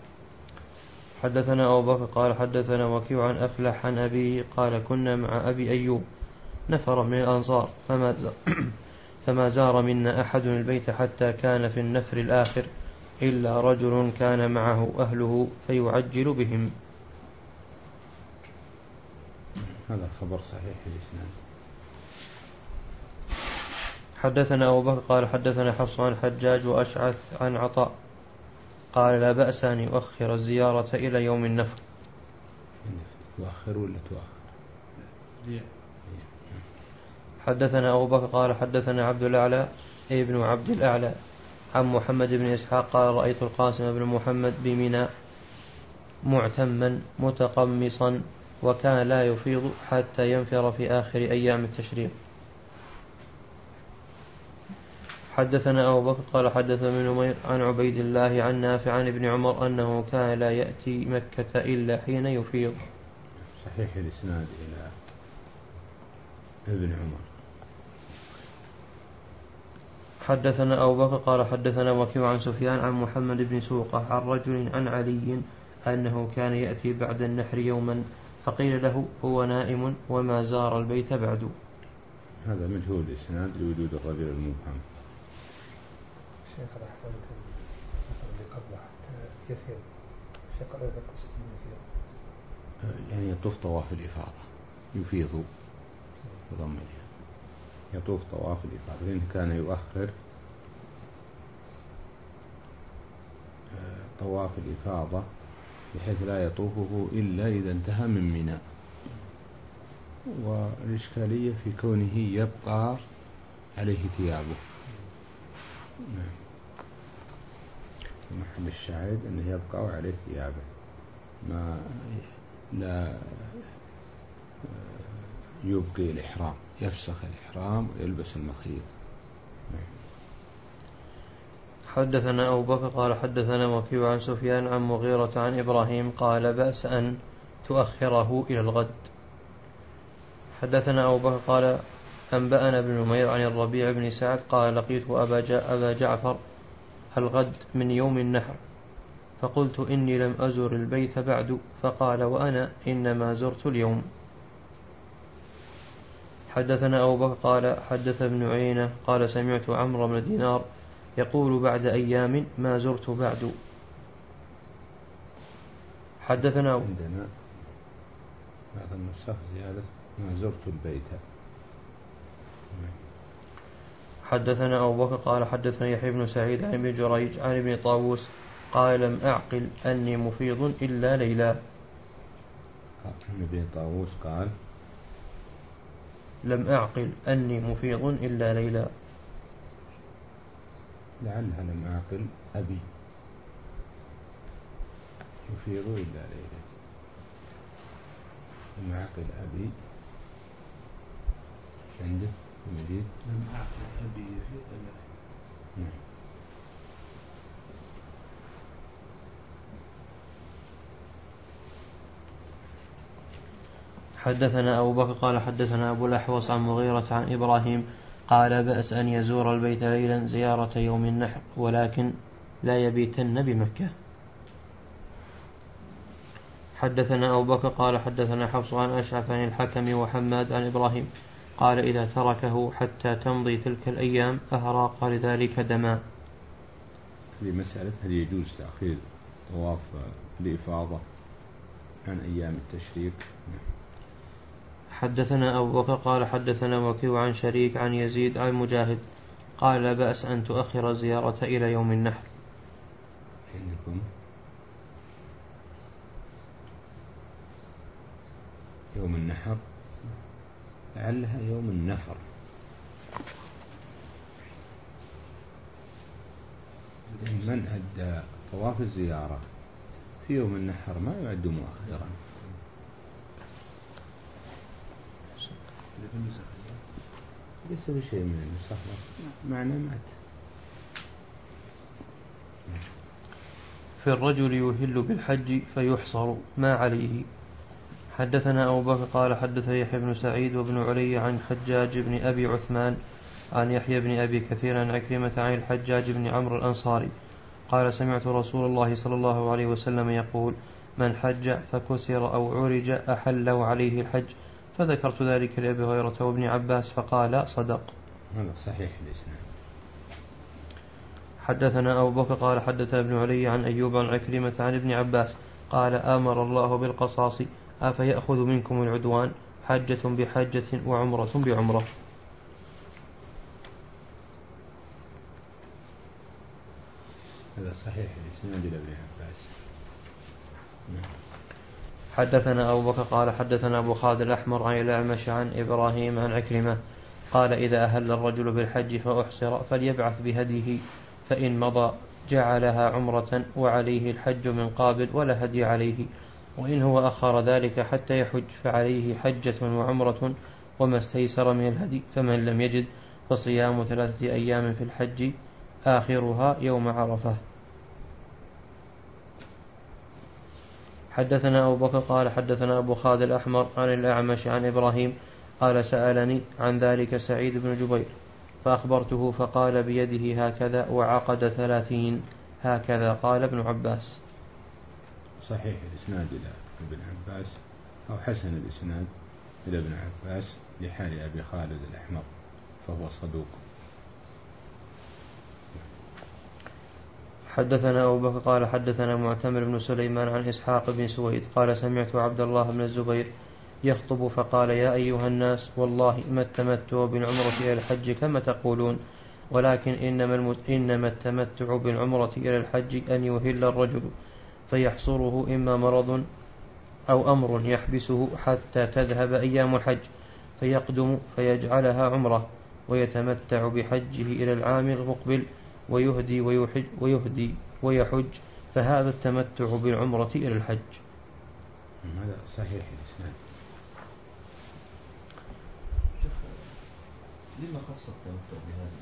S2: حدثنا أبو بكر قال حدثنا وكيع عن أفلح عن أبيه قال كنا مع أبي أيوب نفر من الأنصار فما فما زار منا أحد البيت حتى كان في النفر الآخر إلا رجل كان معه أهله فيعجل بهم.
S1: هذا خبر صحيح الإسناد.
S2: حدثنا أبو بكر قال حدثنا حفص عن حجاج وأشعث عن عطاء قال لا بأس أن يؤخر الزيارة إلى يوم النفر.
S1: تؤخر ولا تؤخر؟
S2: حدثنا أبو بكر قال حدثنا عبد الأعلى ابن عبد الأعلى عن محمد بن إسحاق قال رأيت القاسم بن محمد بمنى معتما متقمصا وكان لا يفيض حتى ينفر في آخر أيام التشريق. حدثنا أبو بكر قال حدثنا ابن نمير عن عبيد الله عن نافع عن ابن عمر أنه كان لا يأتي مكة إلا حين يفيض.
S1: صحيح الإسناد إلى ابن عمر.
S2: حدثنا أبو بكر قال حدثنا وكيع عن سفيان عن محمد بن سوقة عن رجل عن علي أنه كان يأتي بعد النحر يوما فقيل له هو نائم وما زار البيت بعد.
S1: هذا مجهول الإسناد لوجود الرجل المبهم.
S4: شيخ الأحوال اللي قبله حتى يفيض شيخ قال هذا قصد يفيض
S1: يعني يطوف طواف الإفاضة يفيض بضم الياء يطوف طواف الإفاضة لأنه كان يؤخر طواف الإفاضة بحيث لا يطوفه إلا إذا انتهى من منى. والإشكالية في كونه يبقى عليه ثيابه. محل الشاهد أنه يبقى عليه ثيابه ما لا يبقي الإحرام يفسخ الإحرام ويلبس المخيط.
S2: حدثنا أبو بكر قال حدثنا وكيع عن سفيان عن مغيرة عن إبراهيم قال بأس أن تؤخره إلى الغد. حدثنا أبو بكر قال أنبأنا ابن نمير عن الربيع بن سعد قال لقيت أبا, جا أبا جعفر الغد من يوم النحر فقلت إني لم أزر البيت بعد فقال وأنا إنما زرت اليوم. حدثنا أبو بكر قال حدث ابن عيينة قال سمعت عمرو بن دينار يقول بعد أيام ما زرت بعد. حدثنا
S1: عندنا بعض النسخ زيادة ما زرت البيت.
S2: حدثنا أبو بكر قال حدثنا يحيى بن سعيد عن ابن جريج عن ابن طاووس قال لم أعقل أني مفيض إلا ليلا.
S1: ابن طاووس قال
S2: لم أعقل أني مفيض إلا ليلا.
S1: لعلها لم أعقل أبي يفيض إلا ليلا. لم أعقل أبي عنده مزيد
S5: لم أعقل أبي يفيض إلا ليلا.
S2: حدثنا أبو بكر قال حدثنا أبو الأحوص عن مغيرة عن إبراهيم قال بأس أن يزور البيت ليلا زيارة يوم النحر ولكن لا يبيتن بمكة. حدثنا أبو بكر قال حدثنا حفص عن أشعث عن الحكم وحماد عن إبراهيم قال إذا تركه حتى تمضي تلك الأيام أهراق لذلك دما.
S1: لمسألة هل يجوز تأخير طواف الإفاضة عن أيام التشريق.
S2: حدثنا أبو بكر قال حدثنا وكيع عن شريك عن يزيد عن مجاهد قال لا بأس أن تؤخر الزيارة إلى يوم النحر.
S1: عندكم يوم النحر لعلها يوم النفر. من أدى طواف الزيارة في يوم النحر ما يعد مؤخرا. ليس بشيء من النسخ معنى مات.
S2: في الرجل يهل بالحج فيحصر ما عليه. حدثنا أبو بكر قال حدث يحيى بن سعيد وابن علي عن حجاج بن أبي عثمان عن يحيى بن أبي كثير عن عكرمة عن الحجاج بن عمرو الأنصاري قال سمعت رسول الله صلى الله عليه وسلم يقول من حج فكسر أو عرج أحل عليه الحج، فذكرت ذلك لأبي هريرة وابن عباس فقال صدق.
S1: هذا صحيح الإسناد.
S2: حدثنا أبو بكر قال حدث ابن علي عن أيوب عن عكرمة عن ابن عباس قال آمر الله بالقصاص أفيأخذ منكم العدوان حجة بحجة وعمرة بعمرة.
S1: هذا صحيح الإسناد لابن عباس.
S2: حدثنا أبو بكر قال حدثنا أبو خالد الأحمر عن الأعمش عن إبراهيم عن عكرمة قال إذا أهل الرجل بالحج فأحصر فليبعث بهديه، فإن مضى جعلها عمرة وعليه الحج من قابل ولا هدي عليه، وإن هو أخر ذلك حتى يحج فعليه حجة وعمرة وما استيسر من الهدي، فمن لم يجد فصيام ثلاثة أيام في الحج آخرها يوم عرفة. حدثنا أبو بكر قال حدثنا أبو خالد الأحمر عن الأعمش عن إبراهيم قال سألني عن ذلك سعيد بن جبير فأخبرته فقال بيده هكذا وعقد ثلاثين هكذا قال ابن عباس.
S1: صحيح الإسناد إلى ابن عباس أو حسن الإسناد إلى ابن عباس لحال أبي خالد الأحمر فهو صدوق.
S2: حدثنا أبو بكر قال حدثنا معتمر بن سليمان عن إسحاق بن سويد قال سمعت عبد الله بن الزبير يخطب فقال يا أيها الناس والله ما التمتع بالعمرة إلى الحج كما تقولون، ولكن إنما, إنما التمتع بالعمرة إلى الحج أن يهل الرجل فيحصره إما مرض أو أمر يحبسه حتى تذهب أيام الحج فيقدم فيجعلها عمرة ويتمتع بحجه إلى العام المقبل ويهدي ويحج ويهدي ويحج، فهذا التمتع بالعمرة إلى الحج.
S1: هذا صحيح الإسناد.
S3: لما خص التمتع بهذا؟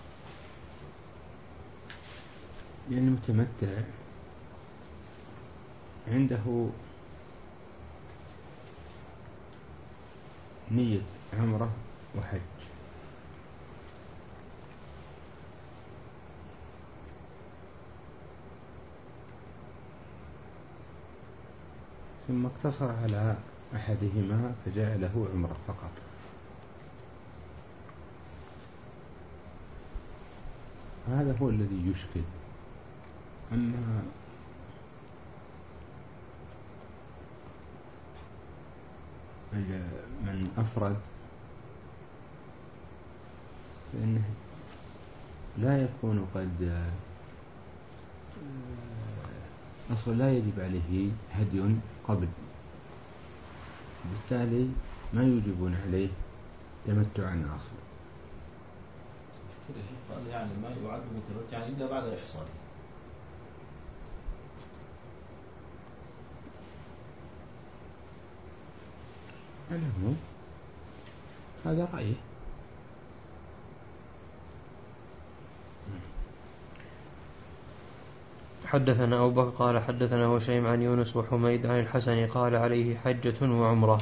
S1: لأن المتمتع عنده نية عمرة وحج، ثم اقتصر على أحدهما فجعله عمرة فقط. هذا هو الذي يشكل. أما من أفرد فإنه لا يكون قد أصلا لا يجب عليه هدي قبل، بالتالي ما يوجبون عليه تمتعا آخر.
S3: كده شوف قال يعني ما يعد متمتعا إلا بعد إحصاره.
S1: العموم هذا رأيه.
S2: حدثنا أبو بكر قال حدثنا هشيم عن يونس وحميد عن الحسن قال عليه حجة وعمرة.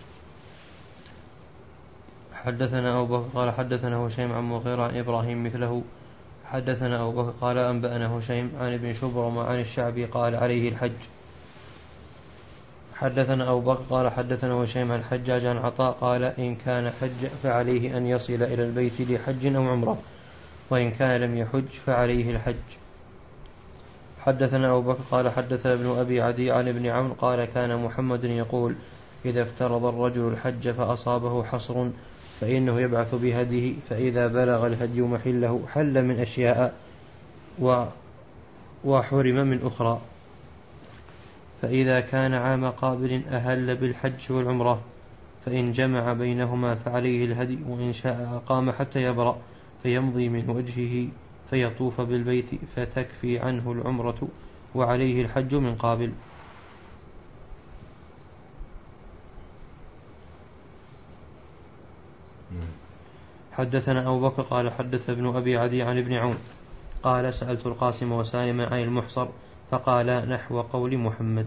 S2: حدثنا أبو بكر قال حدثنا هشيم عن مغيرة عن إبراهيم مثله. حدثنا أبو بكر قال أنبأنا هشيم عن ابن شبرم عن الشعبي قال عليه الحج. حدثنا أبو بكر قال حدثنا هشيم عن الحجاج عن عطاء قال إن كان حج فعليه أن يصل إلى البيت لحج أو عمرة، وإن كان لم يحج فعليه الحج. حدثنا أبو بكر قال حدث ابن أبي عدي عن ابن عون قال كان محمد يقول إذا افترض الرجل الحج فأصابه حصر فإنه يبعث بهديه، فإذا بلغ الهدي محله حل من أشياء وحرم من أخرى، فإذا كان عام قابل أهل بالحج والعمرة، فإن جمع بينهما فعليه الهدي، وإن شاء أقام حتى يبرأ فيمضي من وجهه فيطوف بالبيت فتكفي عنه العمرة وعليه الحج من قابل. حدثنا أبو بكر قال حدث ابن أبي عدي عن ابن عون قال سألت القاسم وسالما عن المحصر فقال نحو قول محمد.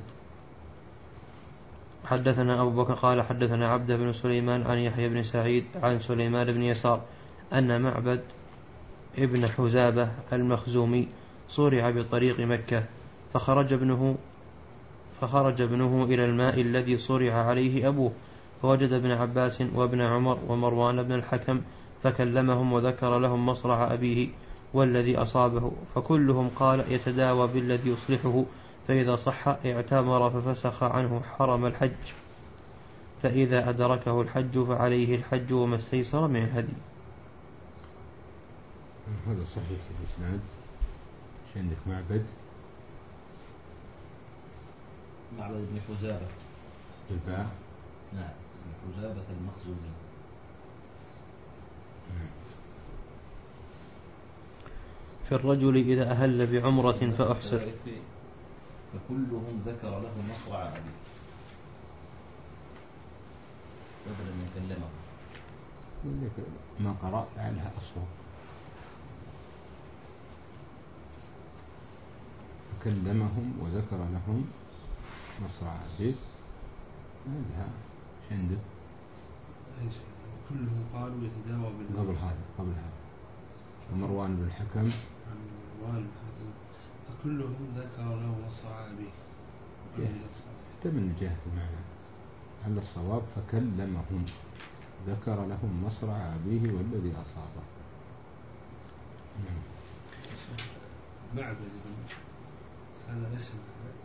S2: حدثنا أبو بكر قال حدثنا عبد بن سليمان عن يحيى بن سعيد عن سليمان بن يسار أن معبد ابن حزابة المخزومي صرع بطريق مكة فخرج ابنه فخرج ابنه إلى الماء الذي صرع عليه أبوه فوجد ابن عباس وابن عمر ومروان بن الحكم فكلمهم وذكر لهم مصرع أبيه والذي أصابه فكلهم قال يتداوى بالذي يصلحه فإذا صح اعتمر ففسخ عنه حرم الحج فإذا أدركه الحج فعليه الحج وما استيسر من الهدي.
S1: هذا صحيح الإسناد. ايش عندك؟ معبد
S3: معبد ابن حزابة
S1: بالباء.
S3: نعم ابن حزابة المخزومي.
S2: في الرجل إذا أهل بعمرة فأحسر
S3: فكلهم ذكر له مصرع أبيه بدلا من كلمه.
S1: ما قرأ لعلها أصوب. فكلمهم وذكر لهم مصرع أبيه. هذا ايش عندك؟
S5: كلهم قالوا يتداوى بالله.
S1: قبل هذا قبل هذا مروان بن الحكم
S5: عن مروان بن الحكم فكلهم ذكر له مصرع أبيه.
S1: حتى من جهة المعنى هل الصواب فكلمهم ذكر لهم مصرع أبيه والذي أصابه.
S5: معبد هذا اسم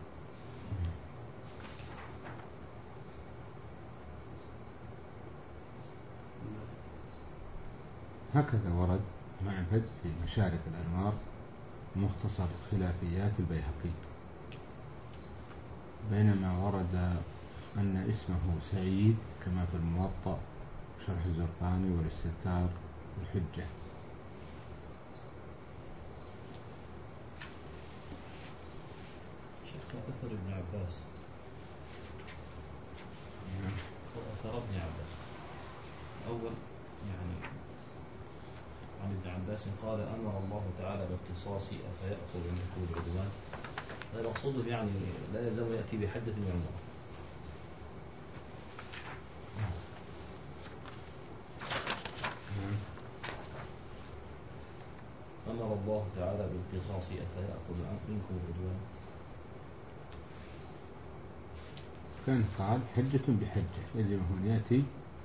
S1: هكذا ورد معبد في مشارق الأنوار مختصر خلافيات البيهقي، بينما ورد أن اسمه سعيد كما في الموطأ شرح الزرقاني والاستذكار والحجة.
S3: شيخنا أثر ابن عباس أثر ابن عباس أول يعني عن ابن عباس قال أمر الله تعالى بالقصاص أفيأخذ منكم العدوان. هذا مقصود يعني لا يلزم يأتي بحجة وعمرة. أمر الله تعالى بالقصاص أفيأخذ منكم العدوان.
S1: كان قال حجة بحجة يجب أن يأتي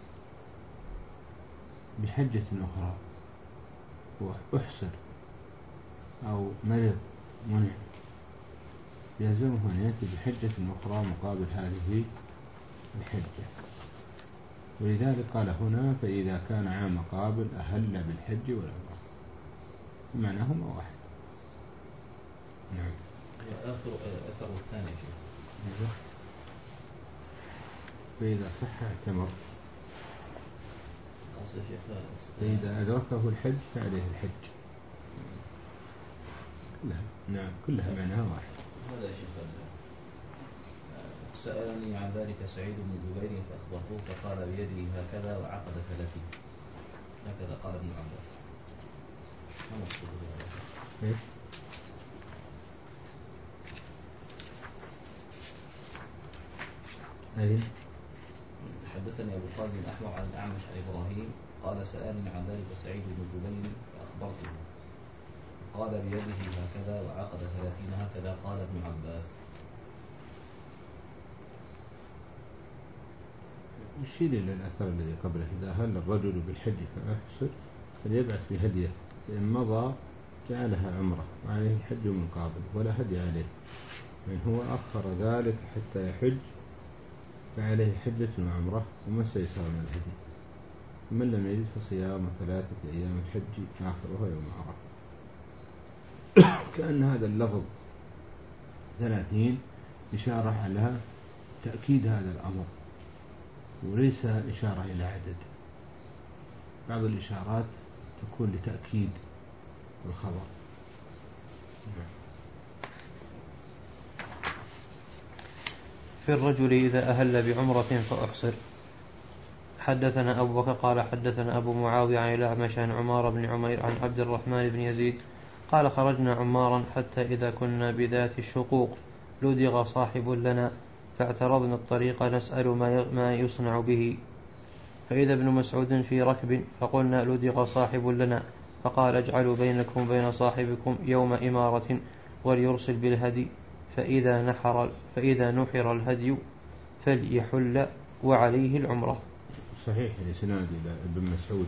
S1: بحجة أخرى وأحسر أو مرض منع يلزمه أن يأتي بحجة أخرى مقابل هذه الحجة. ولذلك قال هنا فإذا كان عام قابل أهل بالحج والعمرة معناهما واحد. نعم.
S3: آخر أثر الثاني فيه
S1: فإذا صح اعتمر فإذا أدركه الحج فعليه الحج. كلها نعم كلها معناها واحد.
S3: هذا شيخ. سألني عن ذلك سعيد بن جبير فأخبرته فقال بيده هكذا وعقد ثلاثين. هكذا قال ابن عباس. ما مقصود بهذا؟
S1: إيش؟ أين؟
S3: حدثني أبو خالد الأحمر عن الأعمش عن إبراهيم قال سألني عن ذلك سعيد بن جبير فأخبرته قال بيده هكذا وعقد ثلاثين. هكذا قال ابن عباس.
S1: يشير إلى الأثر الذي قبله إذا هل الرجل بالحج فأحسر فليبعث بهديه لأن مضى جعلها عمرة وعليه الحج من قابل ولا هدي عليه من هو أخر ذلك حتى يحج فعليه حجة وعمرة وما استيسر من الهدي. ومن لم يجد فصيام ثلاثة أيام الحج آخرها يوم عرفة. كأن هذا اللفظ ثلاثين إشارة على تأكيد هذا الأمر وليس إشارة إلى عدد. بعض الإشارات تكون لتأكيد الخبر.
S2: في الرجل إذا أهل بعمرة فأحصر. حدثنا أبو بكر قال حدثنا أبو معاوية عن الأعمش عن عمار بن عمير عن عبد الرحمن بن يزيد قال خرجنا عمارا حتى إذا كنا بذات الشقوق لدغ صاحب لنا فاعترضنا الطريق نسأل ما يصنع به، فإذا ابن مسعود في ركب فقلنا لدغ صاحب لنا، فقال اجعلوا بينكم وبين صاحبكم يوم إمارة وليرسل بالهدي، فإذا نحر, فإذا نحر الهدي فليحل وعليه العمرة.
S1: صحيح الإسناد إلى ابن مسعود.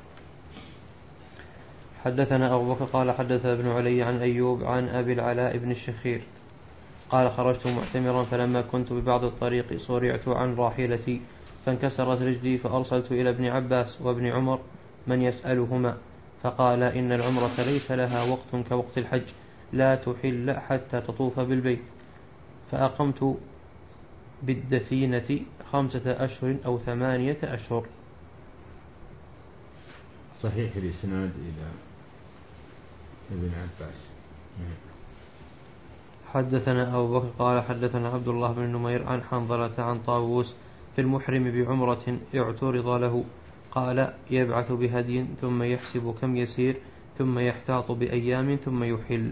S2: حدثنا أبو بكر قال حدث ابن علي عن أيوب عن أبي العلاء بن الشخير قال خرجت معتمرا فلما كنت ببعض الطريق صرعت عن راحلتي فانكسرت رجلي فأرسلت إلى ابن عباس وابن عمر من يسألهما فقال إن العمرة ليس لها وقت كوقت الحج لا تحل حتى تطوف بالبيت، فأقمت بالدثينة خمسة أشهر أو ثمانية أشهر.
S1: صحيح الإسناد إلى ابن عباس.
S2: حدثنا أبو بكر قال حدثنا عبد الله بن نمير عن حنظلة عن طاووس في المحرم بعمرة اعترض له قال يبعث بهدي ثم يحسب كم يسير ثم يحتاط بأيام ثم يحل.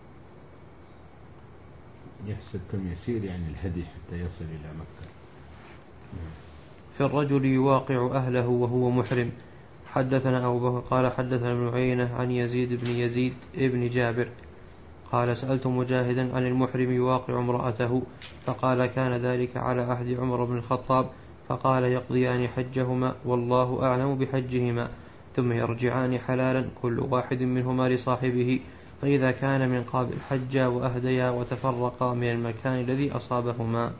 S1: يحسب كم يسير يعني الهدي حتى يصل إلى مكة.
S2: في الرجل يواقع أهله وهو محرم. حدثنا أبو بكر قال حدثنا ابن عيينة عن يزيد بن يزيد ابن جابر قال سألت مجاهدا عن المحرم يواقع امرأته فقال كان ذلك على عهد عمر بن الخطاب، فقال يقضيان حجهما والله أعلم بحجهما ثم يرجعان حلالا كل واحد منهما لصاحبه، فإذا كان من قابل حجا وأهديا وتفرقا من المكان الذي أصابهما.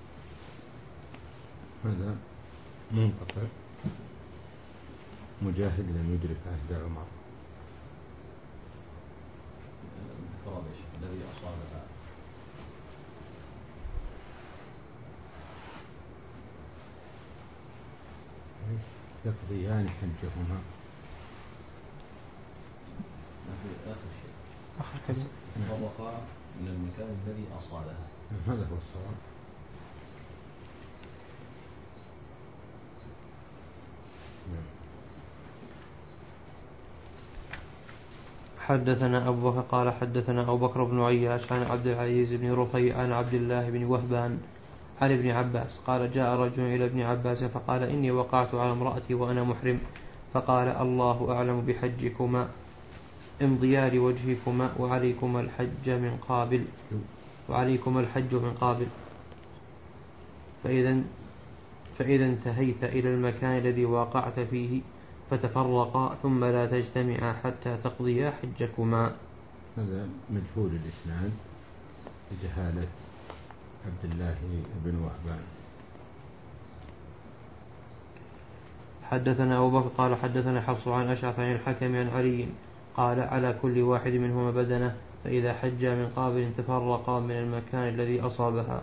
S1: هذا منقطع. مجاهد لم يدرك عهد عمر.
S3: الذي أصابها
S1: يقضيان حجهما.
S3: في آخر شيء آخر كلمة تفرقا من المكان الذي أصابها.
S1: هذا هو الصواب.
S2: حدثنا أبو بكر قال حدثنا أبو بكر بن عياش عن عبد العزيز بن رفيع عن عبد الله بن وهبان عن ابن عباس قال جاء رجل إلى ابن عباس فقال إني وقعت على امرأتي وأنا محرم، فقال الله أعلم بحجكما امضيا لوجهكما وعليكما الحج من قابل وعليكما الحج من قابل، فإذا فإذا انتهيت إلى المكان الذي واقعت فيه فتفرقا ثم لا تجتمعا حتى تقضيا حجكما.
S1: هذا مجهول الإسناد بجهالة عبد الله بن وهبان.
S2: حدثنا أبو بكر قال حدثنا حفص عن أشعث عن الحكم عن علي قال على كل واحد منهما بدنه فإذا حجا من قابل تفرقا من المكان الذي أصابها.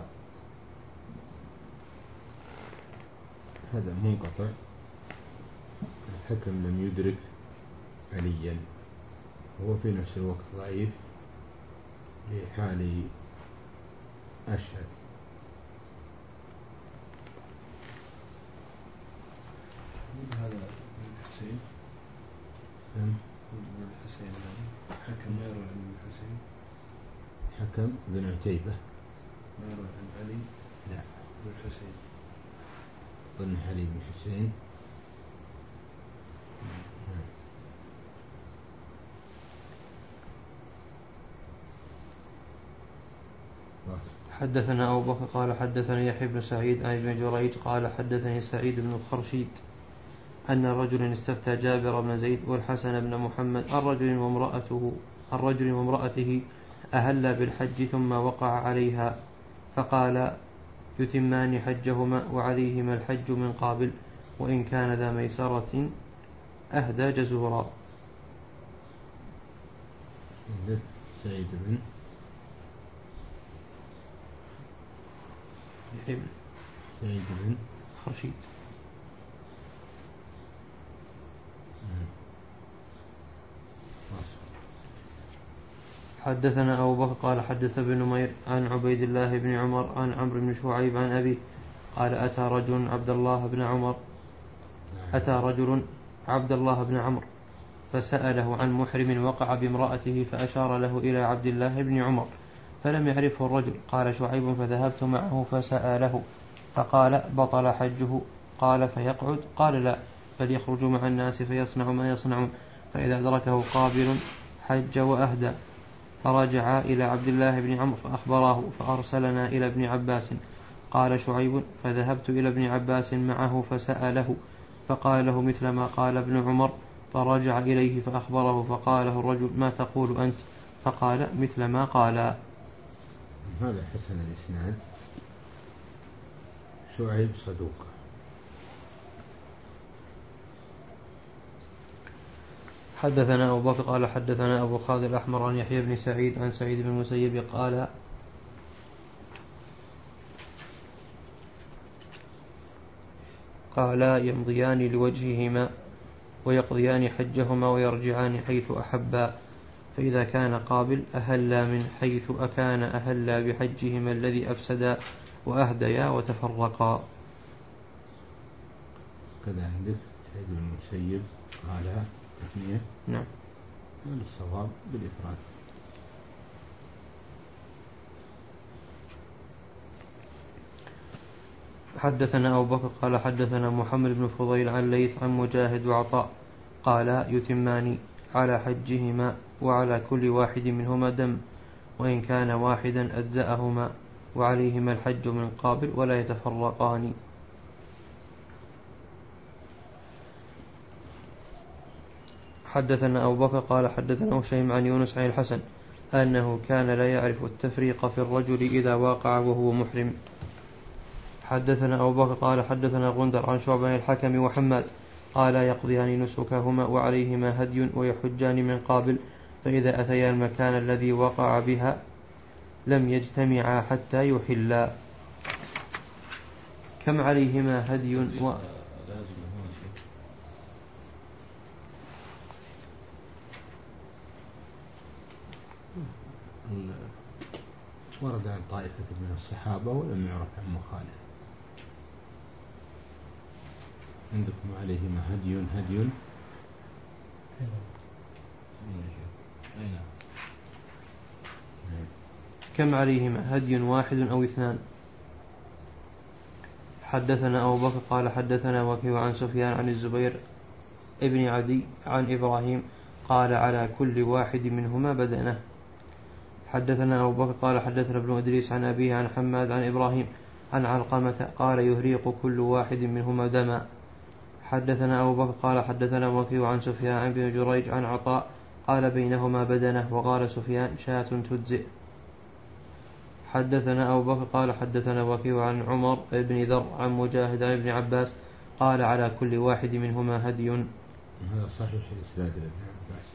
S1: هذا منقطع. الحكم لم يدرك عليا وهو في نفس الوقت ضعيف لحال أشهد.
S5: هذا ابن الحسين ابن الحسين حكم ما يروي عن ابن الحسين.
S1: حكم بن عتيبة
S5: ما يروي عن علي.
S1: لا
S5: ابن الحسين
S1: بن علي بن حسين.
S2: حدثنا أبو بكر قال حدثني يحيى بن سعيد عن ابن جريج قال حدثني سعيد بن الخرشيد أن رجلا استفتى جابر بن زيد والحسن بن محمد الرجل وامرأته الرجل وامرأته أهلا بالحج ثم وقع عليها، فقال يتمان حجهما وعليهما الحج من قابل وإن كان ذا ميسرة أهدى جزورا.
S1: سعيد بن سعيد بن
S2: خرشيد. حدثنا أبو بكر قال حدث ابن نمير عن عبيد الله بن عمر عن عمرو بن شعيب عن أبيه قال أتى رجل عبد الله بن عمر أتى رجل عبد الله بن عمرو فسأله عن محرم وقع بامرأته فأشار له إلى عبد الله بن عمر فلم يعرفه الرجل. قال شعيب فذهبت معه فسأله فقال بطل حجه. قال فيقعد؟ قال لا، بل يخرج مع الناس فيصنع ما يصنعون، فإذا أدركه قابل حج وأهدى. فرجع إلى عبد الله بن عمرو فأخبراه فأرسلنا إلى ابن عباس. قال شعيب فذهبت إلى ابن عباس معه فسأله فقال له مثل ما قال ابن عمر، فرجع إليه فأخبره فقاله الرجل ما تقول أنت؟ فقال مثل ما قال.
S1: هذا حسن الإسناد. شعيب صدوق.
S2: حدثنا أبو بكر قال حدثنا أبو خالد الأحمر عن يحيى بن سعيد عن سعيد بن المسيب قال قال يمضيان لوجههما ويقضيان حجهما ويرجعان حيث أحبا، فإذا كان قابل أهلا من حيث أكان أهلا بحجهما الذي أفسدا وأهديا وتفرقا.
S1: كذا عندك سعيد بن المسيب قال تثنية.
S2: نعم.
S1: الصواب بالإفراد.
S2: حدثنا أبو بكر قال حدثنا محمد بن فضيل عن ليث عن مجاهد وعطاء قال يتمان على حجهما وعلى كل واحد منهما دم، وإن كان واحدا أجزأهما وعليهما الحج من قابل ولا يتفرقان. حدثنا أبو بكر قال حدثنا هشيم عن يونس عن الحسن أنه كان لا يعرف التفريق في الرجل إذا واقع وهو محرم. حدثنا أبو بكر قال حدثنا غندر عن شعبة عن الحكم وحماد قال يقضيان نسكهما وعليهما هدي ويحجان من قابل، فإذا أتيا المكان الذي وقع بها لم يجتمعا حتى يحلا. كم عليهما هدي و...
S1: ورد عن طائفة من الصحابة ولم يعرف عن مخالف. عندكم عليهما هدي هدي
S2: كم عليهما هدي واحد أو اثنان. حدثنا أبو بكر قال حدثنا وكيع عن سفيان عن الزبير ابن عدي عن إبراهيم قال على كل واحد منهما بدنه. حدثنا أبو بكر قال حدثنا ابن إدريس عن أبيه عن حماد عن إبراهيم عن علقمة قال يهريق كل واحد منهما دما. حدثنا أبو بكر قال حدثنا وكيع عن سفيان عن ابن جريج عن عطاء قال بينهما بدنه، وقال سفيان شاة تجزئ. حدثنا أبو بكر قال حدثنا وكيع عن عمر بن ذر عن مجاهد عن ابن عباس قال على كل واحد منهما هدي.
S1: هذا صحيح الإسناد لابن عباس.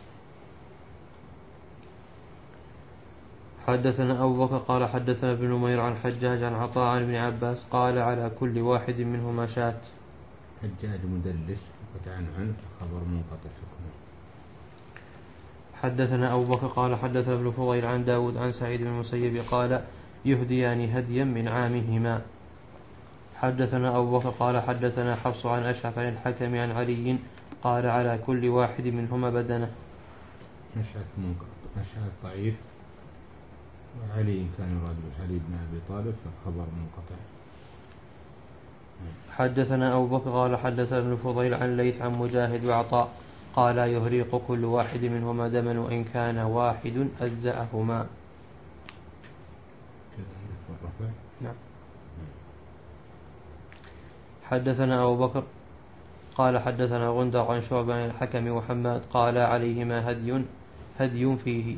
S2: حدثنا أبو بكر قال حدثنا ابن نمير عن حجاج عن عطاء عن ابن عباس قال على كل واحد منهما شاة.
S1: حجاج مدلس قطع عنه خبر منقطع حكمه.
S2: حدثنا أبو بكر قال حدثنا ابن فضيل عن داود عن سعيد بن المسيب قال يهديان هديا من عامهما. حدثنا أبو بكر قال حدثنا حفص عن أشعث عن الحكم عن علي قال على كل واحد منهما بدنه.
S1: أشعث منقطع، أشعث ضعيف، وعلي إن كان يراد علي بن أبي طالب فالخبر منقطع.
S2: حدثنا أبو بكر قال حدثنا ابن فضيل عن ليث عن مجاهد وعطاء قال يهريق كل واحد منهما دما وإن كان واحد أجزأهما. نعم. حدثنا أبو بكر قال حدثنا غندر عن شعبة عن الحكم وحماد قال عليهما هدي هدي فيه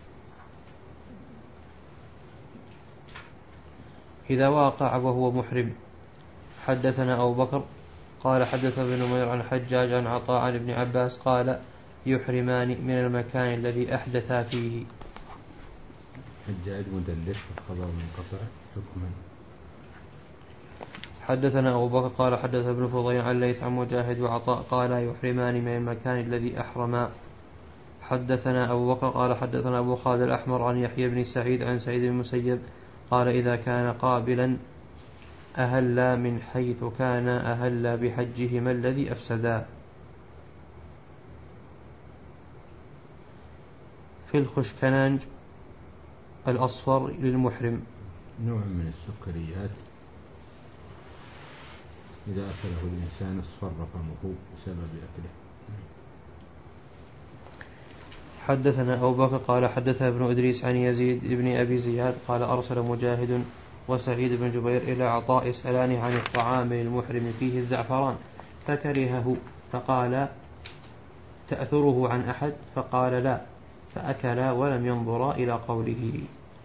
S2: إذا واقع وهو محرم. حدثنا أبو بكر قال حدث ابن نمير عن حجاج عن عطاء عن ابن عباس قال يحرمان من المكان الذي أحدثا فيه.
S1: حجاج مدلس والخبر منقطع حكما.
S2: حدثنا أبو بكر قال حدث ابن فضيل عن ليث عن مجاهد وعطاء قال يحرمان من المكان الذي أحرما. حدثنا أبو بكر قال حدثنا أبو خالد الأحمر عن يحيى بن سعيد عن سعيد بن المسيب قال إذا كان قابلا أهلا من حيث كان أهلا بحجهما الذي أفسدا. في الخشكنانج الأصفر للمحرم.
S1: نوع من السكريات إذا أكله الإنسان اصفر فمه بسبب أكله.
S2: حدثنا أبو بكر قال حدثنا ابن إدريس عن يزيد بن أبي زياد قال أرسل مجاهد وسعيد بن جبير إلى عطاء يسألان عن الطعام للمحرم فيه الزعفران فكرهه فقال تأثره عن أحد فقال لا فأكلا ولم ينظرا إلى قوله.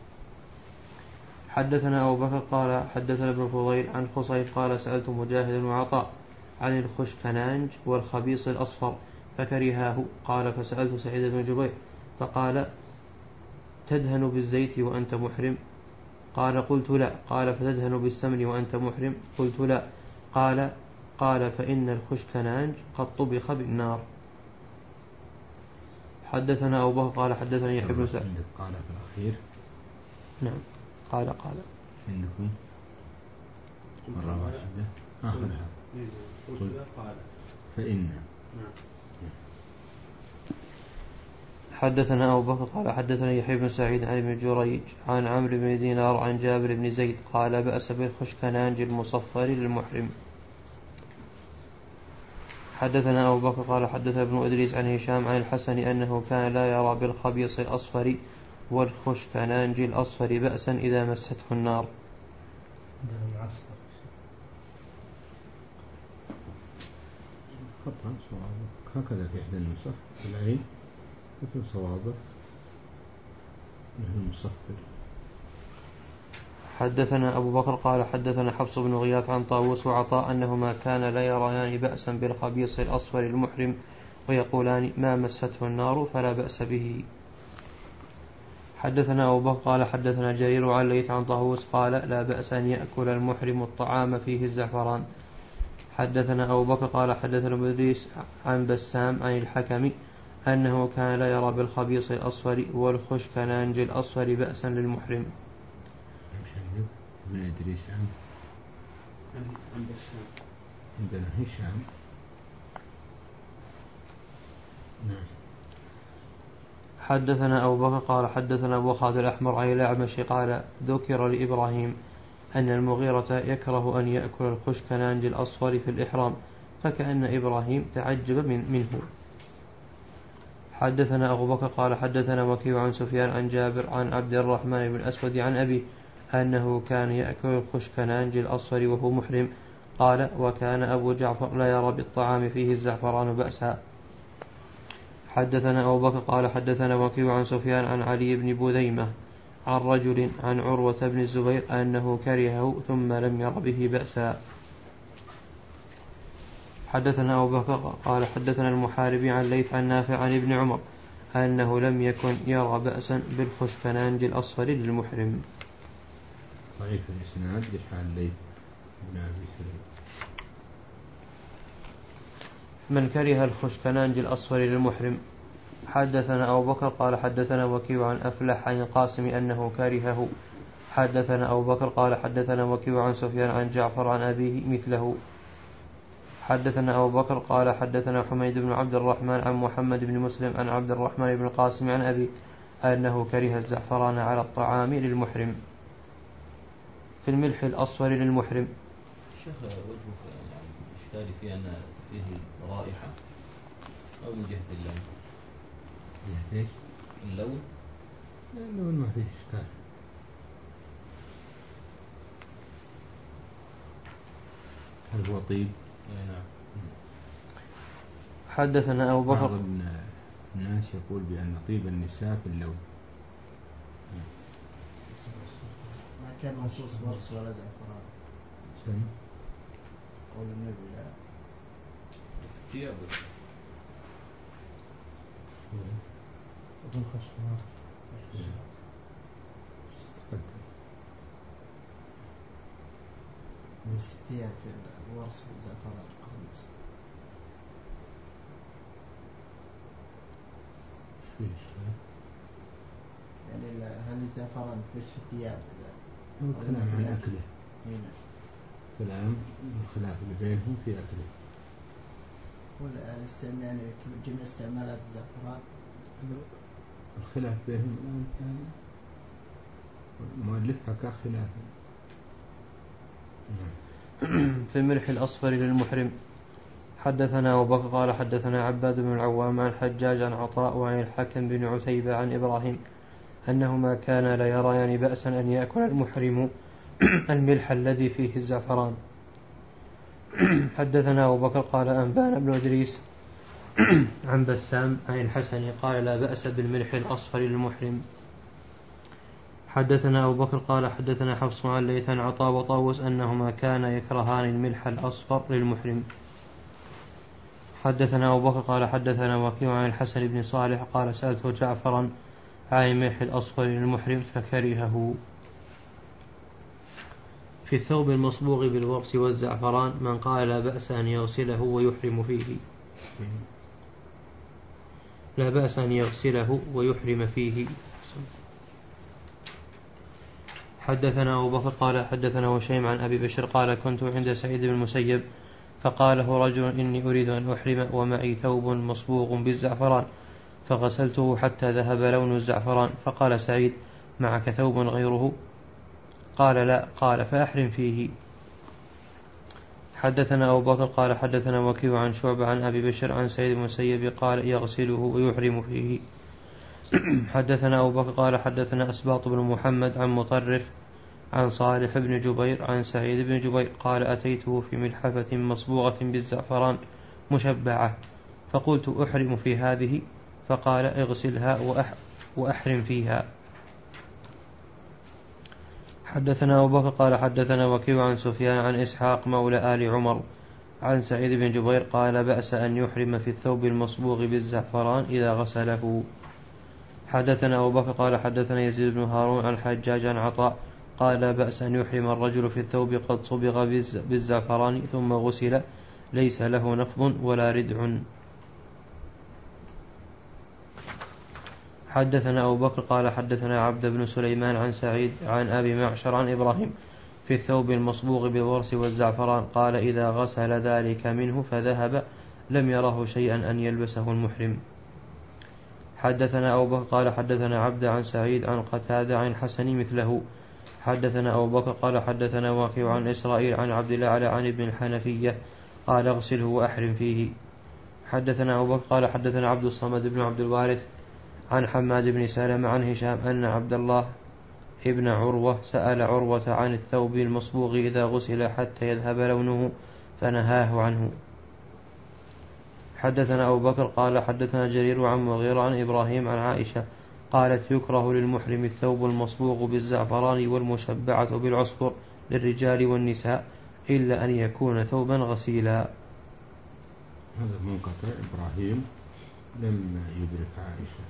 S2: حدثنا أبو بكر قال حدثنا ابن فضيل عن خصيف قال سألت مجاهد وعطاء عن الخشكنانج والخبيص الأصفر فكرهاه قال فسألت سعيد بن جبير فقال تدهن بالزيت وأنت محرم قال قلت لا قال فتدهن بالسمن وأنت محرم قلت لا قال قال فإن الخشكنانج قد طبخ بالنار. حدثنا أبو بكر قال حدثني يحيى بن سعيد
S1: قال في الأخير
S2: نعم قال قال
S1: عندكم مرة واحدة آخرها
S5: قال
S1: فإن.
S2: حدثنا أبو بكر قال حدثني يحيى بن سعيد عن ابن جريج عن عمرو بن دينار عن جابر بن زيد قال بأس بالخشكنانج المصفر للمحرم. حدثنا أبو بكر قال حدثنا ابن إدريس عن هشام عن الحسن أنه كان لا يرى بالخبيص الأصفر والخشكنانج الأصفر بأسا إذا مسته النار.
S1: خطأ صوابه هكذا في إحدى النسخ العين مثل صوابه مثل المصفر.
S2: حدثنا أبو بكر قال حدثنا حفص بن غياث عن طاووس وعطاء أنهما كان لا يريان بأسا بالخبيص الأصفر المحرم ويقولان ما مسته النار فلا بأس به. حدثنا أبو بكر قال حدثنا جرير عن ليث عن طاووس قال لا بأس أن يأكل المحرم الطعام فيه الزعفران. حدثنا أبو بكر قال حدثنا ابن إدريس عن بسام عن الحكم أنه كان لا يرى بالخبيص الأصفر والخشكنانج الأصفر بأسا للمحرم.
S1: ابن إدريس عن
S5: عن بسام
S1: عندنا هشام. نعم.
S2: حدثنا أبو بكر قال حدثنا أبو خالد الأحمر عن الأعمش قال ذكر لإبراهيم أن المغيرة يكره أن يأكل الخشكنانج الأصفر في الإحرام فكأن إبراهيم تعجب من منه. حدثنا أبو بكر قال حدثنا وكيع عن سفيان عن جابر عن عبد الرحمن بن الأسود عن أبي أنه كان يأكل الخشكنانج الأصفر وهو محرم قال وكان أبو جعفر لا يرى بالطعام فيه الزعفران بأسا. حدثنا أبو بكر قال حدثنا وكيع عن سفيان عن علي بن بذيمة عن رجل عن عروة بن الزبير أنه كرهه ثم لم ير به بأسا. حدثنا أبو بكر قال حدثنا المحاربي عن ليث عن نافع عن ابن عمر أنه لم يكن يرى بأسا بالخشكنانج الأصفر للمحرم.
S1: ضعيف الإسناد لحال ليث بن أبي سليم.
S2: من كره الخشكنانج الأصفر للمحرم. حدثنا أبو بكر قال حدثنا وكيع عن أفلح عن القاسم أنه كرهه. حدثنا أبو بكر قال حدثنا وكيع عن سفيان عن جعفر عن أبيه مثله. حدثنا أبو بكر قال حدثنا حميد بن عبد الرحمن عن محمد بن مسلم عن عبد الرحمن بن القاسم عن أبي أنه كره الزعفران على الطعام للمحرم. في الملح الأصفر للمحرم.
S3: الشيخ وجهك يعني إشكالي في أن فيه رائحة أو من جهة اللون؟
S1: جهة إيش؟
S3: اللون؟
S1: لا اللون ما فيه إشكال. هل هو طيب؟
S3: نعم.
S2: حدثنا أبو بكر.
S1: بعض الناس يقول بأن طيب النساء في اللون.
S8: ما كان منصوص ورس ولا زعفران.
S1: سم.
S8: قول النبي لا.
S3: الثياب.
S1: وفي الخشب.
S8: بس الثياب في الورس والزعفران خمس. يعني هل الزعفران بس في الثياب؟
S1: هو كلام عن أكله.
S8: هنا.
S1: كلام الخلاف اللي بينهم في أكله.
S8: ولا الاستعمال يعني جميع استعمالات الزعفران؟
S1: الخلاف بينهم الآن يعني المؤلف حكى خلافا.
S2: في الملح الأصفر للمحرم. حدثنا أبو بكر قال حدثنا عباد بن العوام عن حجاج عن عطاء وعن الحكم بن عتيبة عن إبراهيم أنهما كانا لا يريان بأسا أن يأكل المحرم الملح الذي فيه الزعفران. حدثنا أبو بكر قال أنبانا بن إدريس عن بسام عن الحسن قال لا بأس بالملح الأصفر للمحرم. حدثنا أبو بكر قال حدثنا حفص عن ليث عن عطاء وطاووس أنهما كانا يكرهان الملح الأصفر للمحرم. حدثنا أبو بكر قال حدثنا وكيع عن الحسن بن صالح قال سألت جعفرا عن الملح الأصفر للمحرم فكرهه. في الثوب المصبوغ بالورس والزعفران من قال لا بأس أن يغسله ويحرم فيه لا بأس أن يغسله ويحرم فيه. حدثنا أبو بكر قال حدثنا وشيم عن أبي بشر قال كنت عند سعيد بن المسيب فقاله رجل إني أريد أن أحرم ومعي ثوب مصبوغ بالزعفران فغسلته حتى ذهب لون الزعفران فقال سعيد معك ثوب غيره؟ قال لا. قال فأحرم فيه. حدثنا أبو بكر قال حدثنا وكيع عن شعبة عن أبي بشر عن سعيد بن المسيب قال يغسله ويحرم فيه. حدثنا أبو بكر قال حدثنا أسباط بن محمد عن مطرف عن صالح بن جبير عن سعيد بن جبير قال أتيته في ملحفة مصبوغة بالزعفران مشبعة فقلت أحرم في هذه فقال اغسلها وأح وأحرم فيها. حدثنا أبو بكر قال حدثنا وكيع عن سفيان عن إسحاق مولى آل عمر عن سعيد بن جبير قال بأس أن يحرم في الثوب المصبوغ بالزعفران إذا غسله. حدثنا أبو بكر قال حدثنا يزيد بن هارون عن حجاج عن عطاء قال لا بأس أن يحرم الرجل في الثوب قد صبغ بالزعفران ثم غسل ليس له نفض ولا ردع. حدثنا أبو بكر قال حدثنا عبد بن سليمان عن سعيد عن أبي معشر عن إبراهيم في الثوب المصبوغ بالورس والزعفران قال إذا غسل ذلك منه فذهب لم يره شيئا أن يلبسه المحرم. حدثنا أبو بكر قال حدثنا عبد عن سعيد عن قتادة عن حسن مثله. حدثنا أبو بكر قال حدثنا واقع عن إسرائيل عن عبد الأعلى عن ابن الحنفية قال اغسله وأحرم فيه. حدثنا أبو بكر قال حدثنا عبد الصمد بن عبد الوارث عن حماد بن سلمة عن هشام أن عبد الله ابن عروة سأل عروة عن الثوب المصبوغ إذا غسل حتى يذهب لونه فنهاه عنه. حدثنا أبو بكر قال حدثنا جرير عن مغيرة عن إبراهيم عن عائشة قالت يكره للمحرم الثوب المصبوغ بالزعفران والمشبعة بالعصفر للرجال والنساء إلا أن يكون ثوبا غسيلا.
S1: هذا منقطع إبراهيم لم يدرك عائشة.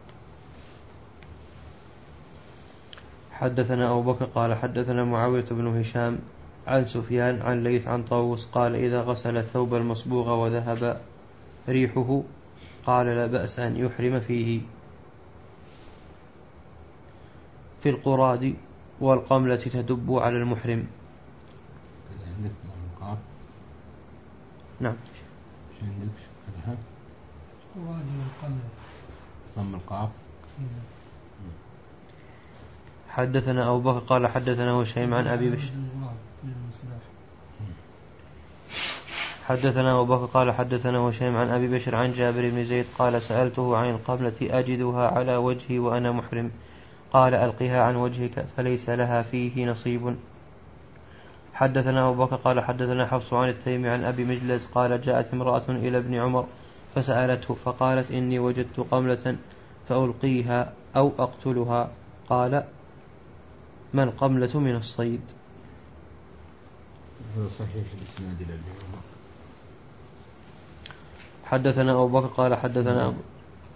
S2: حدثنا أبو بكر قال حدثنا معاوية بن هشام عن سفيان عن ليث عن طاووس قال إذا غسل الثوب المصبوغ وذهب ريحه قال لا بأس أن يحرم فيه. في القراد والقملة تدب على المحرم. نعم.
S1: ضم القاف.
S2: حدثنا أبو بكر قال حدثنا هشيم عن أبي بشر حدثنا أبو بكر قال حدثنا هشيم عن أبي بشر عن جابر بن زيد قال سألته عن القبلة أجدها على وجهي وأنا محرم قال ألقها عن وجهك فليس لها فيه نصيب. حدثنا أبو بكر قال حدثنا حفص عن التيمي عن أبي مجلس قال جاءت امرأة إلى ابن عمر فسألته فقالت إني وجدت قملة فألقيها أو أقتلها قال ما القملة من الصيد.
S1: هذا صحيح الإسناد إلى ابن عمر.
S2: حدثنا أبو بكر قال حدثنا أبو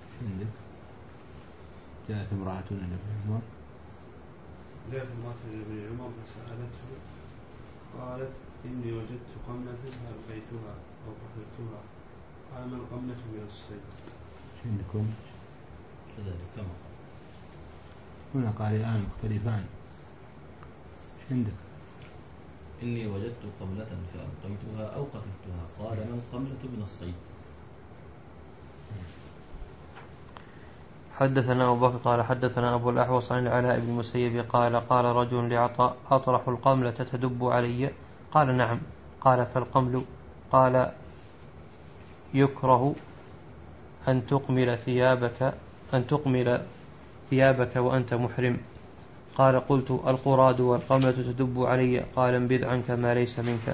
S1: جاءت امرأة إلى ابن عمر
S5: جاءت امرأة إلى ابن عمر فسألته قالت إني وجدت قملة فألقيتها أو قتلتها قال ما القملة من الصيد.
S1: عندكم
S3: كذلك كما
S1: هنا قارئان مختلفان. عندك
S3: إني وجدت قملة فألقيتها أو قتلتها قال ما القملة من الصيد.
S2: حدثنا أبو بكر قال حدثنا أبو الأحوص عن العلاء بن المسيب قال قال رجل لعطاء أطرح القملة تدب علي؟ قال نعم. قال فالقمل؟ قال يكره أن تقمل ثيابك أن تقمل ثيابك وأنت محرم. قال قلت القراد والقملة تدب علي؟ قال انبذ عنك ما ليس منك.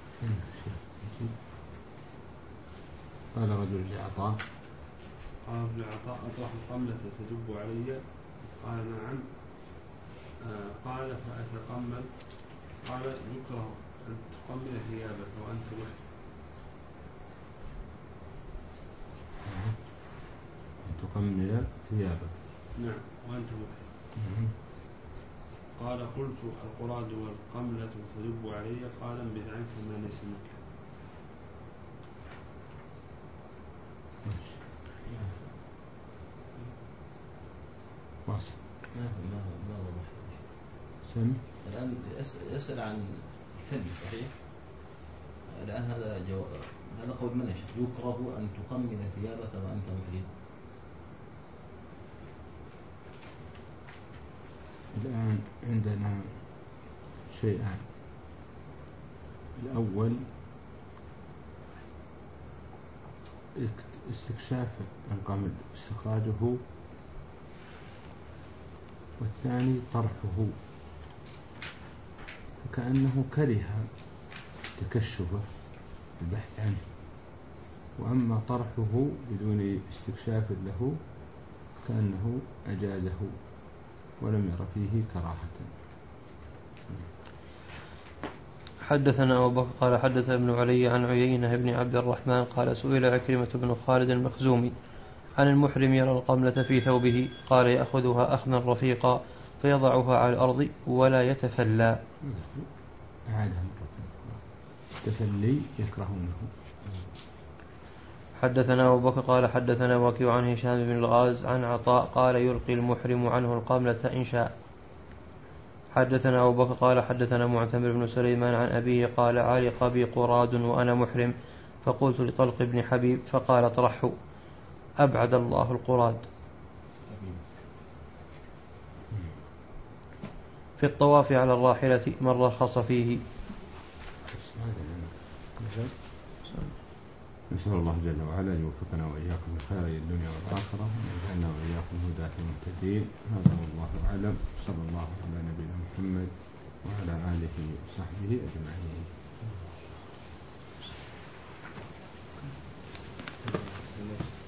S1: قال رجل لعطاء
S5: قال ابن عطاء أطرح القملة تدب علي؟ قال نعم. آه قال فأتقمل؟ قال يكره أن تقمل ثيابك وأنت محرم.
S1: أن تقمل ثيابك
S5: نعم وأنت محرم. قال قلت القراد والقملة تدب علي؟ قال انبذ عنك ما ليس منك.
S1: واصل.
S3: ما ما ما وضح.
S1: سم.
S3: الآن يسأل عن الفل صحيح؟ الآن هذا جو... هذا قول من يشاء يكره أن تقمل ثيابك وأنت محرم.
S1: الآن عندنا شيئان. الأول استكشاف القمل استخراجه، والثاني طرحه، فكأنه كره تكشفه البحث عنه، وأما طرحه بدون استكشاف له كأنه أجازه ولم ير فيه كراهة.
S2: حدثنا أبو بكر قال حدث ابن علي عن عيينة بن عبد الرحمن قال سئل عكرمة بن خالد المخزومي عن المحرم يرى القملة في ثوبه، قال يأخذها أخذا رفيقا فيضعها على الأرض ولا يتفلى.
S1: تفلي يكرهونه.
S2: حدثنا أبو بكر قال حدثنا وكيع عن هشام بن الغاز عن عطاء قال يلقي المحرم عنه القملة إن شاء. حدثنا أبو بكر قال حدثنا معتمر بن سليمان عن أبيه قال علق بي قراد وأنا محرم، فقلت لطلق بن حبيب فقال اطرحه أبعد الله القراد. في الطواف على الراحلة من رخص فيه.
S1: نسأل الله جل وعلا أن يوفقنا وإياكم لخير الدنيا والآخرة ويجعلنا وإياكم هداة مهتدين. هذا والله أعلم. صلى الله على نبينا محمد وعلى آله وصحبه أجمعين.